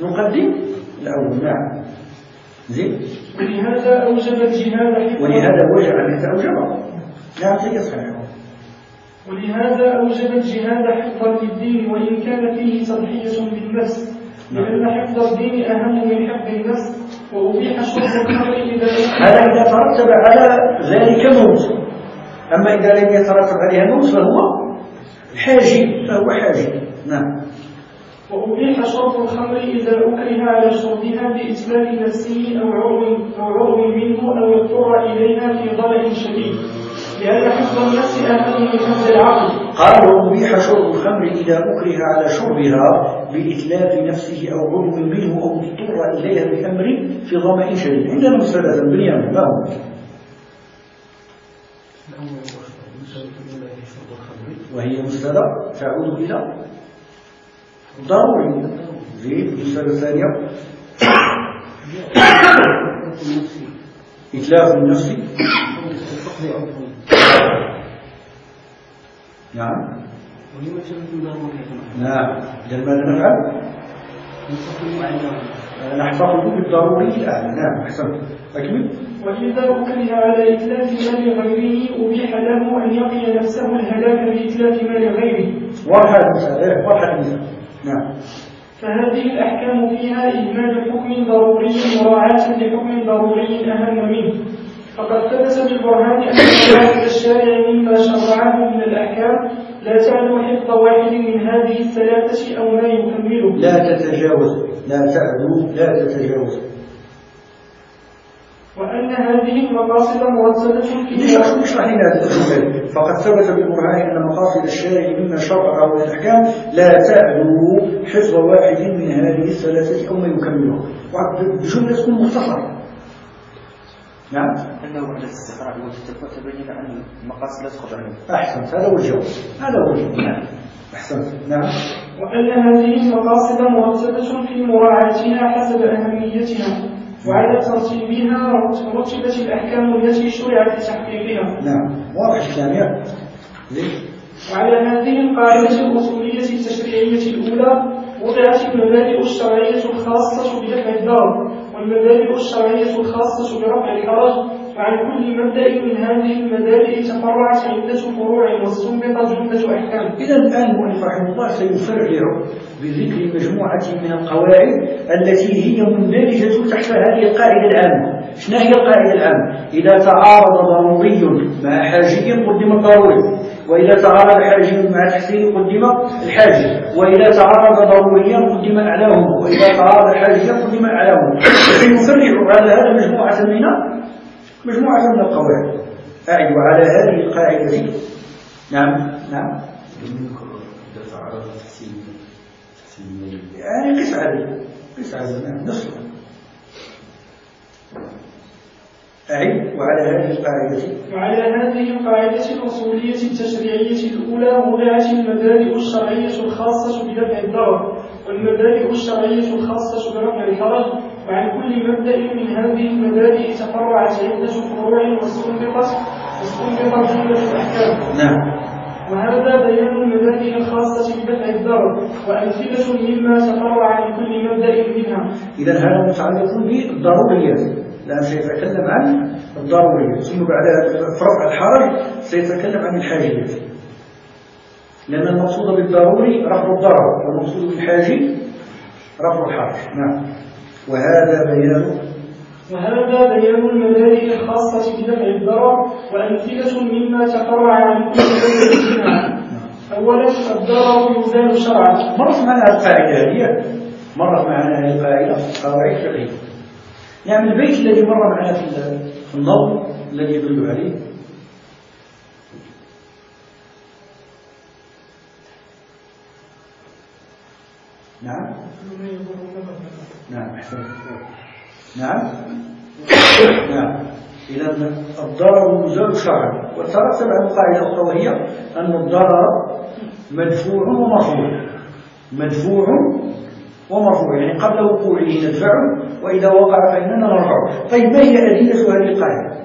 نعم زين. ولهذا أوجب الجهاد ولهذا وجب أن أوجب. نعم صحيح. ولهذا أوجب الجهاد حفظا للدين وإن كان فيه تضحية بالنفس، لأن حفظ الدين أهم من حفظ النفس. وأبيح شرب الخمر هذا إذا ترتب على ذلك موت. أما إذا لم يترتب عليها موت فهو حاجب. نعم. وأبيح شرب الخمر إذا أكره على شربها بإتلاف نفسه أو عضو منه أو اضطر إليها في ضرر شديد، لأن حفظ النفس أهم من حفظ العقل. قال وأبيح شرب الخمر إذا أكره على شربها بإتلاف نفسه أو عضو منه أو اضطر إليها بأمر في ظمأ شديد. عندنا مسألة بنيان ما هو؟ وهي مسألة تعود إلى ضروري. زين. المسألة الثانية إتلاف النفس. نعم. نعم. إذا ماذا نفعل؟ نحتفظ بالضروري الأعلى. نعم أحسنت. أكمل. وإذا أكره على إتلاف مال غيره أبيح له أن يقي نفسه الهلاك بإتلاف مال غيره. واحد. نعم. فهذه الأحكام فيها إهمال حكم ضروري مراعاة لحكم ضروري أهم منه. فقد ثبت بالبرهان أن مراعاة الشارع مما شرعه من الأحكام لا تعلو حفظ واحد من هذه الثلاثة أو ما يكمله. لا تتجاوز. وأن هذه المقاصد مرتبة في اشرح لنا هذا الجمل. فقد ثبت بالبرهان أن مقاصد الشارع مما شرعه من الأحكام لا تعلو حفظ واحد من هذه الثلاثة أو ما يكمله. بجملة تكون مختصرة. نعم. أنه بعد الاستقراء والتتبع تبين أن المقاصد لا تخرج عنه. أحسنت. هذا هو الجواب. نعم. أحسنت. نعم. وأن هذه المقاصد مرتبة في مراعاتها حسب أهميتها وعلى ترتيبها رتبت الأحكام التي شرعت لتحقيقها. نعم. واضح الكلام. وعلى هذه القاعدة الأصولية التشريعية الأولى وضعت المبادئ الشرعية الخاصة بدفع الضرر والمبادئ الشرعية الخاصة برفع الحرج. وعن كل مبدأ من هذه المبادئ تفرعت عدة فروع واستنبطت جملة أحكام. إذا الآن المؤلف رحمه الله سيفرع بذكر مجموعة من القواعد التي هي مندرجة تحت هذه القاعدة العامة. شنو هي القاعدة العامة؟ إذا تعارض ضروري مع حاجي قدم الضروري، وإذا تعارض حاجي مع تحسين قدم الحاجي، وإذا تعارض ضروريا قدم أعلاهم، وإذا تعارض حاجيا قدم أعلاهم. سيفرع على هذا مجموعة من القواعد. أعد على هذه القاعدة. نعم. يعني قس عليه. نعم. نصف. أعد وعلى هذه القاعدة الأصولية التشريعية الأولى وضعت المبادئ الشرعية الخاصة بدفع الضرر والمبادئ الشرعية الخاصة برفع الحرج. وعن كل مبدأ من هذه المبادئ تفرعت عدة فروع واستنبطت جملة الأحكام. نعم. وهذا بيان المبادئ الخاصة بدفع الضرر وأمثلة مما تفرع عن كل مبدأ منها. إذا هذا متعلق بالضروريات، لأن سيتكلم عن الضروريات، ثم بعد رفع الحرج سيتكلم عن الحاجيات، لأن المقصود بالضروري رفع الضرر والمقصود بالحاجي رفع الحرج. نعم. وهذا بيان المبادئ الخاصة بدفع الضرر وأمثلة مما تفرع عن كل مبدأ منها. أولا الضرر يزال شرعا. مرت معنا هذه القاعدة قواعد فقهية. يعني البيت الذي مر معنا في النظم الذي يدل عليه. نعم. نعم أحسن. نعم نعم. إذا الضرر يزال شرعا، وترتب على قاعدة أخرى وهي أن الضرر مدفوع ومرفوع. مدفوع ومرفوع يعني قبل وقوعه ندفعه، وإذا وقع فإننا نرفعه. طيب ما هي أدلة هذه القاعدة؟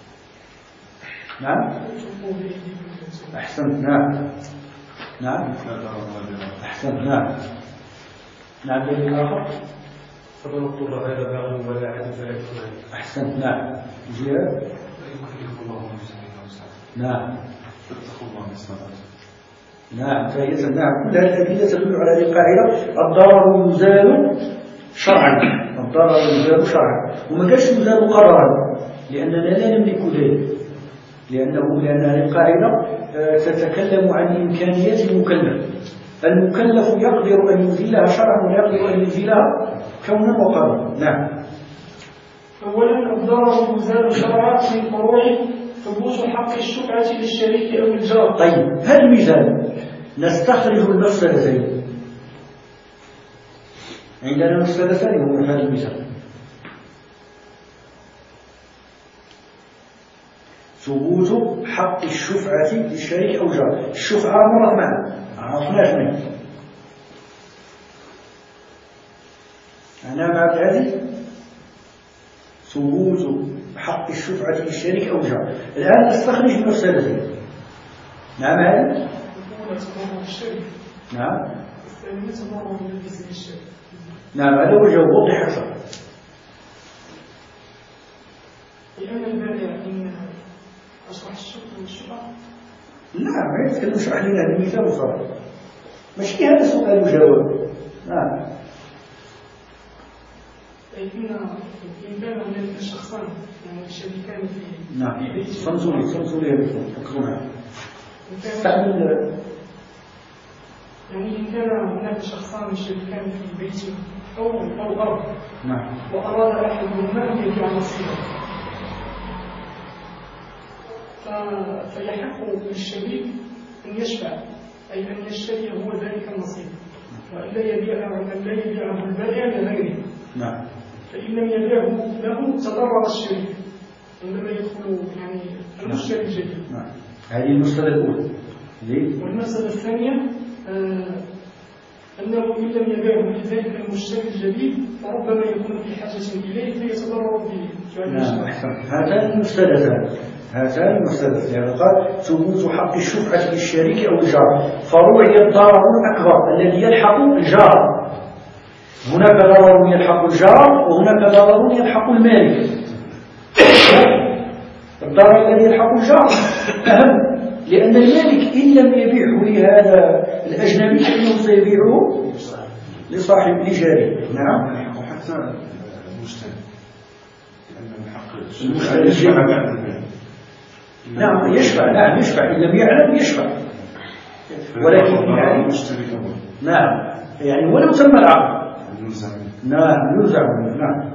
نعم أحسنت. نعم نعم أحسنت. نعم نعم. دليل آخر فمن اضطر غير باغ ولا عاد فلا إثم عليه. أحسنت. نعم جهاد. لا يكلف الله نفسا إلا وسعها. نعم فاتقوا الله ما استطعتم. نعم فهي. نعم كل هذه الأدلة تدل على هذه القاعدة: الضرر يزال شرعا. الضرر يزال شرعا، وما قالش يزال قدرا، لأننا لا نملك ذلك، لأن هذه القاعدة تتكلم عن إمكانيات المكلف. المكلف يقدر أن يزيلها شرعا ويقدر أن يزيلها كونا وقدرا. نعم. أولا الضرر يزال شرعا من فروع ثبوت حق الشفعة للشريك أو الجار. طيب هذا المثال نستخرج المفسدتين. عندنا مفسدتين هو هذا المثال: ثبوت حق الشفعة للشريك أو الجار. الشفعة مرت معنا عرفناش منه. أنا مع العزيز ثبوت حق الشفعة للشريك أو الجار. الآن نستخرج المفسدتين. نعم هذا. نعم. نعم هذا هو الجواب. وضح أكثر. لأن البائع إن أصبح الشفعة. نعم يمكن نشرح لنا هذا المثال وصار ماشي هذا سؤال وجواب. نعم. إن كان هناك شخصان يعني شريكان في نعم. صمتوا لي ركزوا معي. استعمل. يعني إن كان هناك شخصان شريكان في بيت أو أرض. نعم. وأراد أحدهما أن يبيع نصيبه، فيحق للشريك أن يشفع، أي أن يشتري هو ذلك النصيب، وأن لا يبيعه البائع لغيره. نعم. فإن لم يبيعه له تضرر الشريك عندما يدخل يعني المشتري الجديد. نعم. هذه المسألة الأولى. والمسألة الثانية أنه إن لم يبيعه لذلك المشتري الجديد فربما يكون في حاجة إليه فيتضرر به. نعم أحسن. هاتان المفسدتان. هذا قال ثبوت حق الشفعة للشريك أو الجار. فروعي الضرر الأكبر الذي يلحق الجار. هناك ضرر يلحق الجار وهناك ضرر يلحق المالك. الضرر الذي يلحق الجار أهم، لأن المالك إن لم يبيعه لهذا الأجنبي فإنه سيبيعه لصاحب لجاره. نعم. حتى المشتري، لأن الحق المشتري نعم يشفع. نعم يشفع إن لم يعلم يشفع، ولكن يعني نعم يعني ولو تم العقد. نعم يلزم. نعم.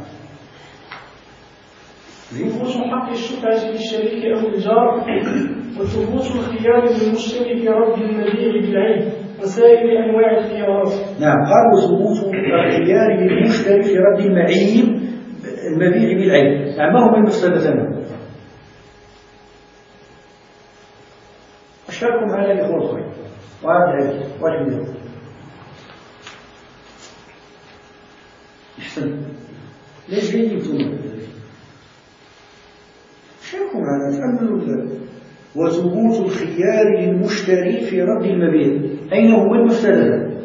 ثبوت حق الشفعة للشريك أو الجار، وثبوت الخيار للمشتري في رد المبيع بالعين وسائر أنواع الخيارات. نعم قال وثبوت الخيار للمشتري في رد المبيع بالعين. نعم ما هو المفسدتان؟ أشاركم على الإخوة الخير وعلى والحمد. أحسن. ليش جايبتون؟ شاركوا معنا تأملوا. وثبوت الخيار للمشتري في رد المبيع. أين هو المفسدة؟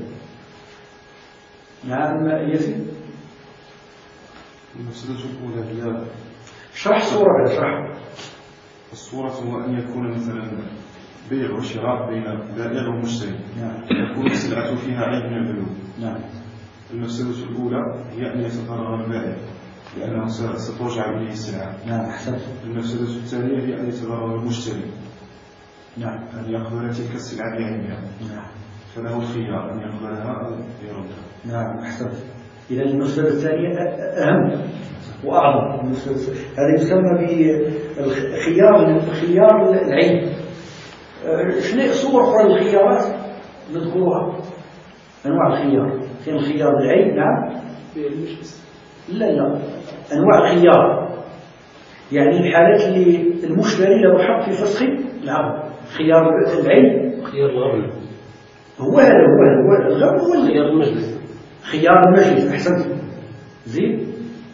نعم يزيد. المفسدة الأولى هي شرح الصورة. شرح الصورة هو أن يكون مثلا بيع وشراء بين بائع ومشتري. نعم. يكون السلعة فيها عيب من العيوب. نعم. المفسدة الأولى هي أن يتضرر البائع لأنه سترجع إليه السلعة. نعم أحسنت. المفسدة الثانية هي أن يتضرر المشتري. نعم. أن يقبل تلك السلعة بعينها. نعم. فله الخيار أن يقبلها أو يردها. نعم أحسنت. إذا المفسدة الثانية أهم وأعظم. هذا يسمى بخيار العين. شنو صور أخرى للخيارات نذكرها؟ أنواع الخيار. كاين الخيار العين. نعم. بالمجلس. لا أنواع الخيار، يعني الحالات اللي المشتري له حق في فسخ العقد. خيار العين، خيار الغرب، هو الغرب، هو خيار المجلس، خيار المجلس. أحسنت. زين.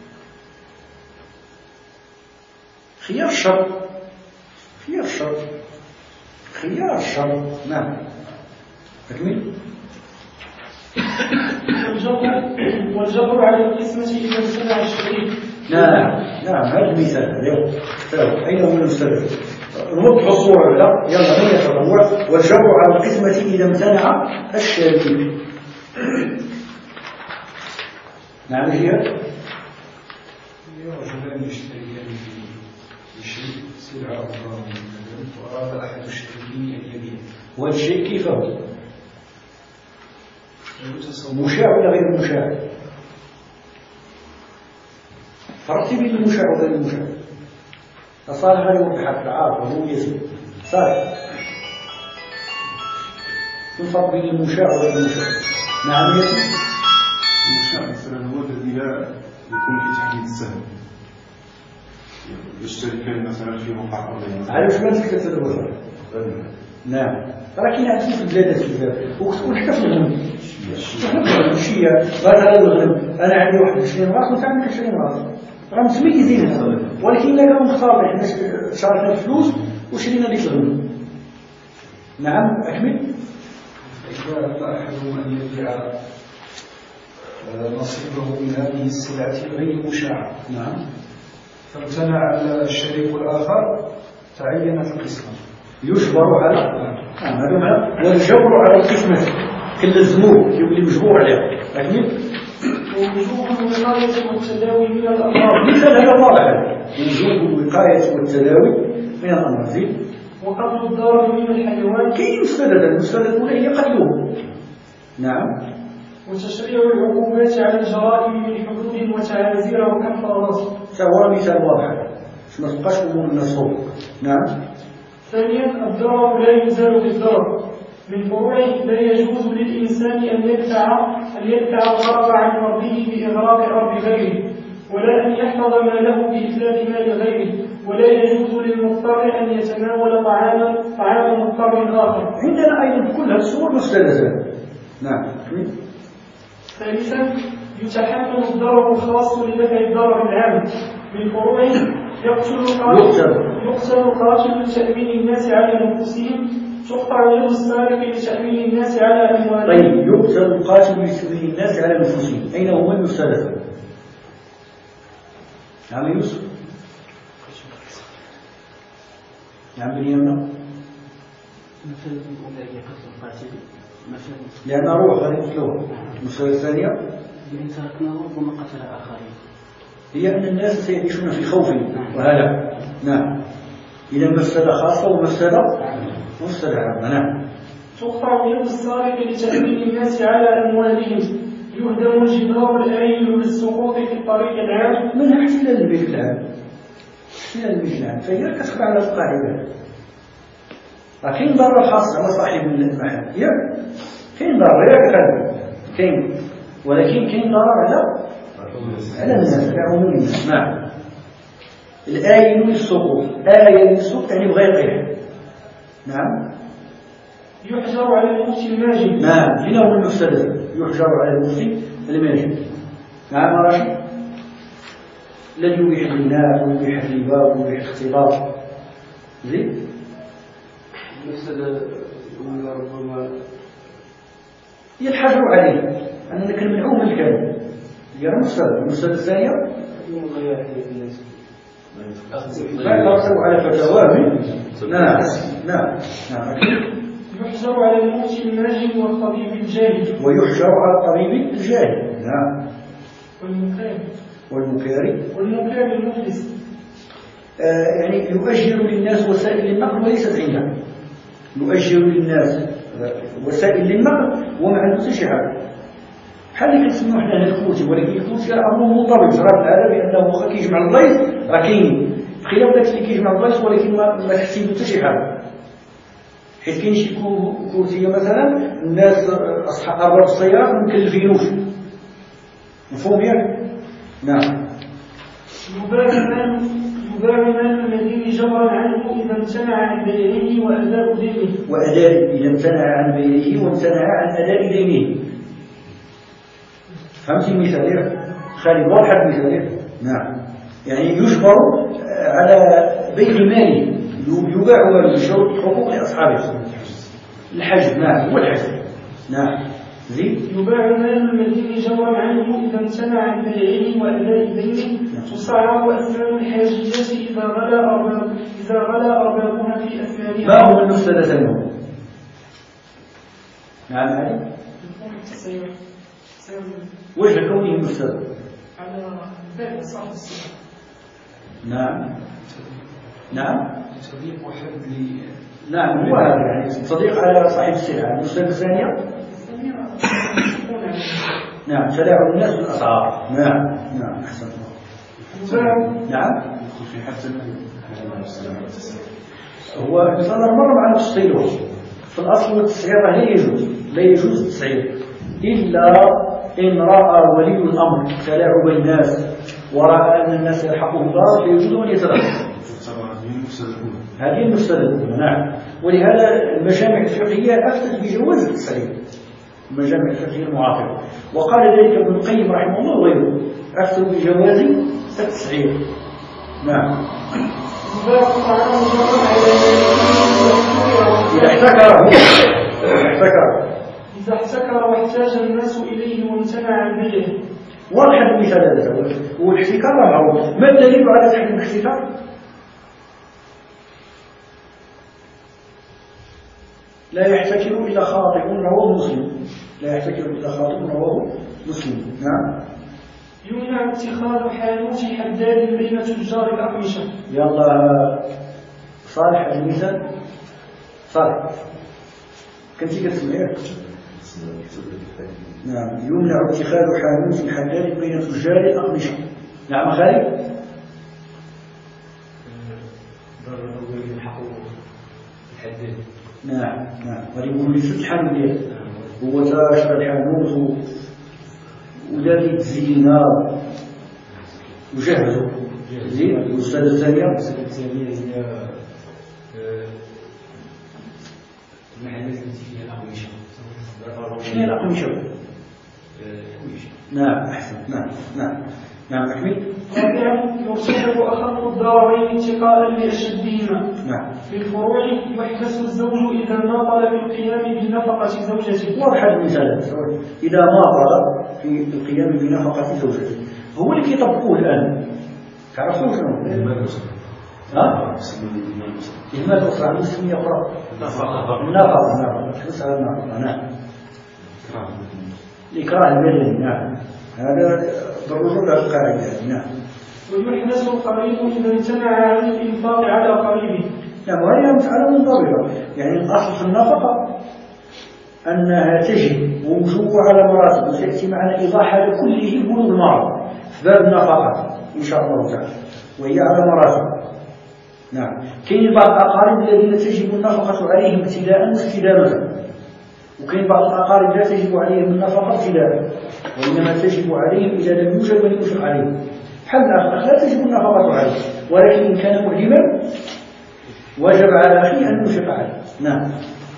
خيار الشر، خيار الشر، خيار الشر. نعم. أكمل. والجبر على القسمة إذا امتنع الشريك. نعم هذا المثال. اليوم أين هو المستدل؟ نوضح الصورة. لا يلا من يتطوع. والجبر على القسمة إذا امتنع الشريك. نعم. هي رجلان يشتريان بشيء سلعة أخرى وأراد أحد الشريكين أن يبيع. وهذا الشيء كيف هو؟ مشاع ولا غير مشاع؟ فرقت بين المشاع وغير المشاع. صالح غير مبحث عارف وهو يزيد صالح. الفرق بين المشاع وغير المشاع. نعم. المشاع مثلا هو الذي لا يكون في تحديد السهم، يشتركان مثلا في موقع أرضي. عارف ما تكتب الوزارة. نعم. ولكن عندي في البلاد وتكون حتى في الغنم. الشيء مثلا الغنم أنا عندي 21 راس وأنت عندك 20 راس، راه متميزين، ولكن لا كانوا مختارين. حنا شاركنا الفلوس وشرينا ديك الغنم. نعم. أكمل. إذا أراد أحدهم أن يبيع نصيبه من هذه السلعة غير مشاعة، نعم، فامتنع الشريك الآخر، تعينت القسمة. يجبر على هذا معنى. والجبر على القسمة كالزمور يولي مجبور عليه. أكمل. ووجوب الوقاية والتداوي من الأمراض. مثل هذا واضح. وجوب الوقاية والتداوي من الأمراض. وقتل الضار من الحيوان. كاين المستندات الأولى هي قتله. نعم. وتشريع العقوبات على الجرائم من حدود وتعازير وكفارات. هو مثال واضح، ما تبقاش أمور الناس فوق. نعم. ثانيا الضرر لا يزال بالضرر. من فروعه لا يجوز للإنسان أن يدفع الضرر عن أرضه بإغراق أرض غيره، ولا أن يحفظ ماله بإتلاف مال غيره، ولا يجوز للمضطر أن يتناول طعام مضطر آخر. عندنا أيضا كل هذه الصور مستلزمة. نعم. ثالثا يتحمل الضرر الخاص لدفع الضرر العام. من فروعه يقتل قاتل لتأمين الناس على نفوسهم، تقطع يد السارق لتأمين الناس على أموالهم. طيب، يقتل القاتل لتأمين الناس على نفوسهم، أين هو المستلزم؟ نعم يوسف. نعم بنيامنا. مثلا الأولى هي قتل القاتل، مثلا لأن روح غير قتلوه. المسألة الثانية يعني تركناه ربما قتل آخرين، هي أن الناس سيعيشون في خوف وهلع. نعم. إذا مفسدة خاصة ومفسدة عامة. نعم. تقطع يد السارق لتأمين الناس على أموالهم، يهدم الجدار الآيل للسقوط في الطريق العام. منها احتلال البيت العام. فهي كتخضع على القاعدة. كاين ضرر خاص على صاحب المحل، كاين ضرر كاين، ولكن كاين ضرر على الناس، كعموم الناس. نعم. الآيل للسقوط، آية للسقوط يعني بغير غير. نعم. يحجر على المفتي الماجد. نعم. هنا هو المستلزم، يحجر على المفتي الماجد. نعم راشد. الذي يبيح البناء ويبيح الربا ويبيح الاختلاط. زين. المسألة الأولى ربما يتحجر عليه أننا كنمنعوه من الكلام. هي المسألة الثانية لا يقتصر على فتاواه. نعم. يحجر على المفتي الماجد والطبيب الجاهل. ويحجر على الطبيب الجاهل. نعم. والمكاري المفلس. يعني يؤجر للناس وسائل للنقل وليست عنده. يؤجر للناس وسائل للنقل وما عنده شي حاجه. بحال اللي كنسميو حنا الكوتي، ولكن الكوتي امره منضبط جرى هذا بانه واخا كيجمع البيض راه كاين، بخلاف داك اللي كيجمع البيض ولكن ما تحسبو حتى شي حاجه. حيت كاين شي كوتيه مثلا الناس اصحاب ارباب السيارات ما مكلفينوش، مفهوم ياك؟ نعم. يباع مال المدين جبرا عنه إذا امتنع عن بيعه وأداء دينه. إذا امتنع عن بيعه وامتنع عن أداء دينه. فهمت المثال ياك؟ خالد واضح المثال. نعم. يعني يجبر على بيع ماله، يباع ماله بشروط حقوق لأصحابه. الحج. نعم هو الحج. نعم. يباع مال المدين جبرا عنه إذا امتنع عن بيعه وأداء دينه. تصعب أثمان الحاجية إذا غلا أربابها في أثمانها. ما هو المستند منه؟ نعم علي. وجه كونه مستند على باب صاحب السلعة. نعم صديق واحد نعم هو هذا يعني صديق على صاحب السلعة. المستند الثانية نعم تلاعب الناس بالأسعار. نعم أحسنت. نعم في حتى هو نظر مرة مع تفصيله. في الأصل التسعير لا يجوز التسعير إلا إن رأى ولي الأمر تلاعب الناس ورأى أن الناس يلحقهم ضار فيجوز أن يترخص. هذه المستند. نعم. ولهذا المجامع الفقهية أفتت بجواز التسعير. المجامع الفقهية المعاصرة وقال ذلك ابن القيم رحمه الله وغيره أفتوا بجواز التسعير. نعم. إذا احتكر واحتاج الناس إليه وامتنع عن بيعه. واضح المثال هذا. هو الاحتكار معروف. ما الدليل على تحريم الاحتكار؟ لا يحتكر إلا خاطئ رواه مسلم. نعم. يمنع اتخاذ حانوت حداد بين تجار الأقمشة. يلا صالح المثال. صالح كنتي كتسمعيه. نعم. يمنع اتخاذ حانوت حداد بين تجار الأقمشة. نعم خالد. ضرر الأول يلحقوا الحداد. نعم ولكل ست حانوت هو تاشر الحانوت ولادي تزينا وجهزوا زين. الأستاذ الثانية هي المحلات التي فيها الأقمشة. شنو هي الأقمشة؟ نعم أحسن. نعم أكمل. رابعا يرتكب أخف الضررين اتقاء لأشدهما. نعم. في الفروع يحبس الزوج إذا ما طلب القيام بنفقة زوجته. واضح المثال. إذا ما طلب في القيام بنفقة زوجته هو اللي كيطبقوه الآن. تعرفون شنو؟ إهمال الأسرة المسلمية أخرى. النفقة. تحبس على النفقة. نعم. الإكراه المدني. نعم. هذا بالرجوع إلى القاعدة. نعم. ويحبس القريب إذا امتنع عن الإنفاق على قريبه. نعم. وهي مسألة منضبطة. يعني الأصل في النفقة أنها تجب ووجوبها على مراتب وسيأتي معنا إيضاح هذا كله بلوغ المرض في باب النفقة إن شاء الله تعالى وهي على مراتب. نعم. كاين بعض الأقارب الذين تجب النفقة عليهم ابتداء واستدامة وكاين بعض الأقارب لا تجب عليهم النفقة ابتداء وإنما تجب عليهم إذا لم يوجد من ينفق عليهم. حل الأخ لا تجب النفقة عليه ولكن إن كان مهما وجب على أخيه أن ينفق عليه. نعم.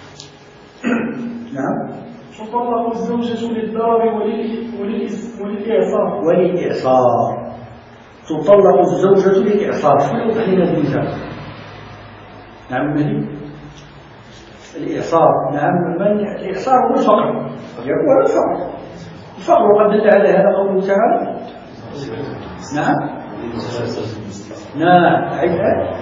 تطلق الزوجة للضرر وللإعصار. تطلق الزوجة للإعصار. شو يوضح لنا المثال؟ نعم المهدي. الإعصار. نعم الإعصار هو الفقر. هو الفقر وقد دل على هذا قوله تعالى. نعم عيدها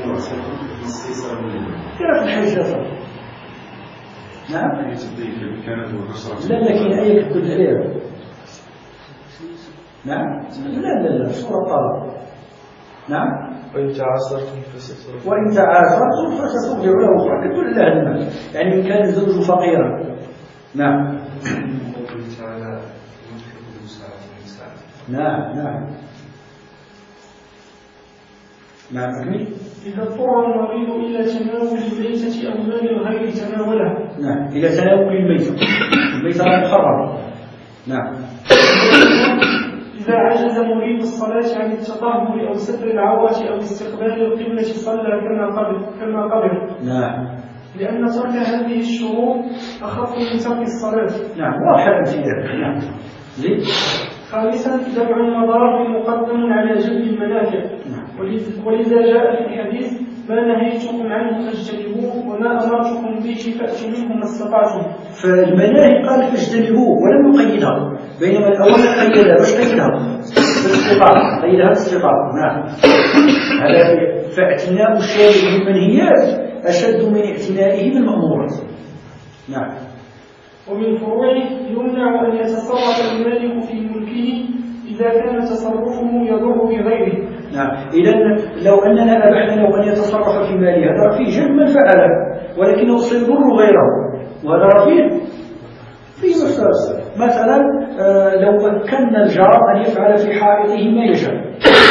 كيف الحيث يصل. نعم لا لكن أي كنت عليها. نعم لا سورة طالب. نعم. وإن تعاصرتم فسترجع له أخرى كتب الله الناس. يعني إن كان الزوج فقيرا. نعم. نعم أكمل. إذا اضطر المريض إلى تناول الميتة أو مال غير تناولها. نعم. إلى تناول الميتة. الميتة محرمة. نعم. إذا عجز مريد الصلاة عن التطهر أو ستر العورة أو استقبال القبلة صلى كما قبل. نعم. لأن ترك هذه الشروط أخف من ترك الصلاة. نعم واضح في ذلك. نعم. خامسا دفع المضار مقدم على جلب المنافع. ولذا جاء في الحديث ما نهيتكم عنه فاجتنبوه وما أمرتكم به فأتوا منه ما استطعتم. فالمناهي قال فاجتنبوه ولم يقيدها، بينما الأول قيدها. باش قيدها؟ بالاستطاعة، قيدها بالاستطاعة. نعم. هذا فاعتناء الشيء بالمنهيات أشد من اعتنائه بالمأمورات. نعم. ومن فروعه يمنع أن يتصرف المالك في ملكه إذا كان تصرفه يضر بغيره. نعم. إذن لو أننا أبحنا له أن يتصرف في ماله هذا فيه جنب من فعله ولكنه سيضر غيره، وهذا فيه مساس. مثلا لو مكنا الجار أن يفعل في حائطه ما يشاء،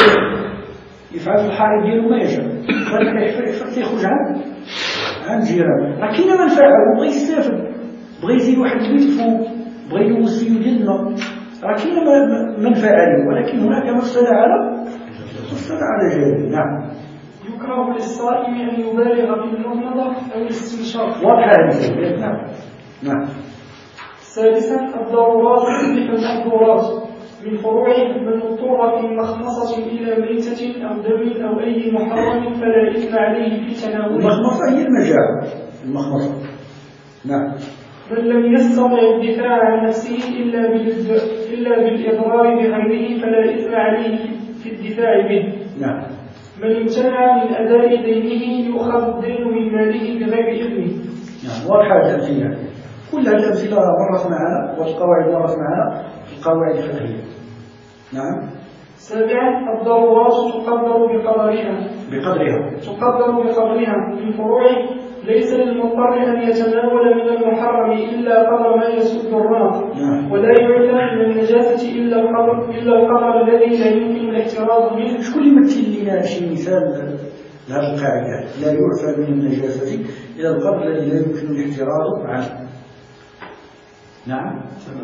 يفعل في الحائط دياله ما يشاء، يخرج عن جيران. راه كاين من فعل بغى يستافد، بغى يزيد واحد البيت فوق، بغى يوسع ديال الماء، راه كاين منفعه له، ولكن هناك مفسده على جانب. نعم. يكره للصائم أن يبالغ في المضمضة أو الاستنشاق. واضحة هذه. نعم. نعم. سادسا الضرورات تبيح المحظورات. من فروعه من اضطر في مخمصة إلى ميتة أو دم أو أي محرم فلا إثم عليه في تناوله. المخمصة هي المجاعة. المخمصة. نعم. من لم يستطع الدفاع عن نفسه إلا بالإضرار بغيره فلا إثم عليه في الدفاع به. نعم. من امتنع من أداء دينه يؤخذ الدين من ماله بغير إذنه. نعم. واضحة الأمثلة. كل الأمثلة مرت معنا والقواعد مرت معنا في القواعد الفقهية. نعم. سابعا الضرورات تقدر بقدرها. تقدر بقدرها. من فروعه ليس للمضطر أن يتناول من المحرم إلا قدر ما يسد الرمق. ولا يعلم من النجاسة إلا القدر الذي لا يمكن الاحتراز منه. شكون اللي مثل لنا شي مثال لهذه القاعدة؟ لا يعفى من النجاسة إلى القدر الذي لا يمكن الاحتراز عنه. نعم.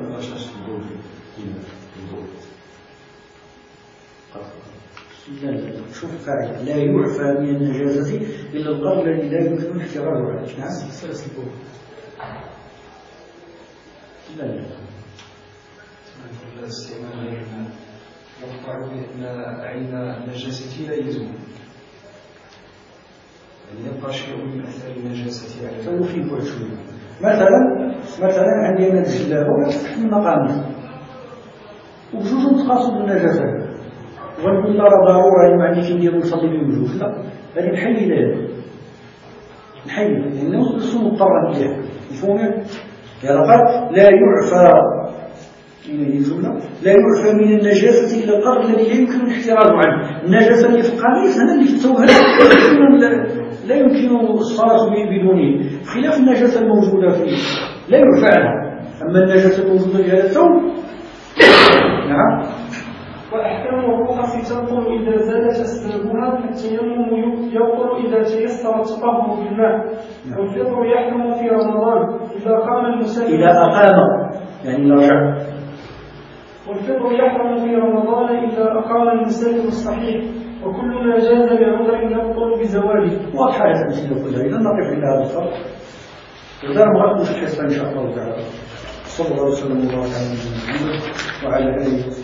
لا شوف القاعدة لا يعفى من النجاسة إلا القدر الذي لا يمكن الاحتراز عنه. نعم. لا الاستعمال غير الماء يقطع بأن عين النجاسة لا يزول، يعني يبقى شيء من أثر النجاسة على سووا فيه بعد شوية. مثلا عندي أنا الجلابة ولا تفتح من مقامي وبجوج متقاصد بالنجاسة، ونقول لا ضرورة ما عندي كندير نصلي بهم بجوج، لا هذه نحيد لأنه نص مضطر بها. مفهوم؟ يعني قال لا يعفى من النجاسة إلا القدر الذي لا يمكن الاحتراز عنه. النجاسة اللي في القميص هنا اللي في الثوب لا يمكن الصلاة بدونه، خلاف النجاسة الموجودة فيه لا يعفى عنها. أما النجاسة الموجودة في هذا الثوب نعم. وأحكام الرخص تبطل إذا زادت أسبابها، فالتيمم يبطل إذا تيسر التطهر بالماء. والفطر يحكم في رمضان إذا قام المسافر إذا أقام يعني رجع. والفطر يحرم في رمضان إذا أقام المسافر الصحيح، وكل ما جاز بعذر يبطل بزواله. واضحة الأمثلة كلها. إذا نقف إلى هذا الفرق وإذا ما في الحصة إن شاء الله تعالى. صلى الله وسلم وبارك على نبينا محمد وعلى آله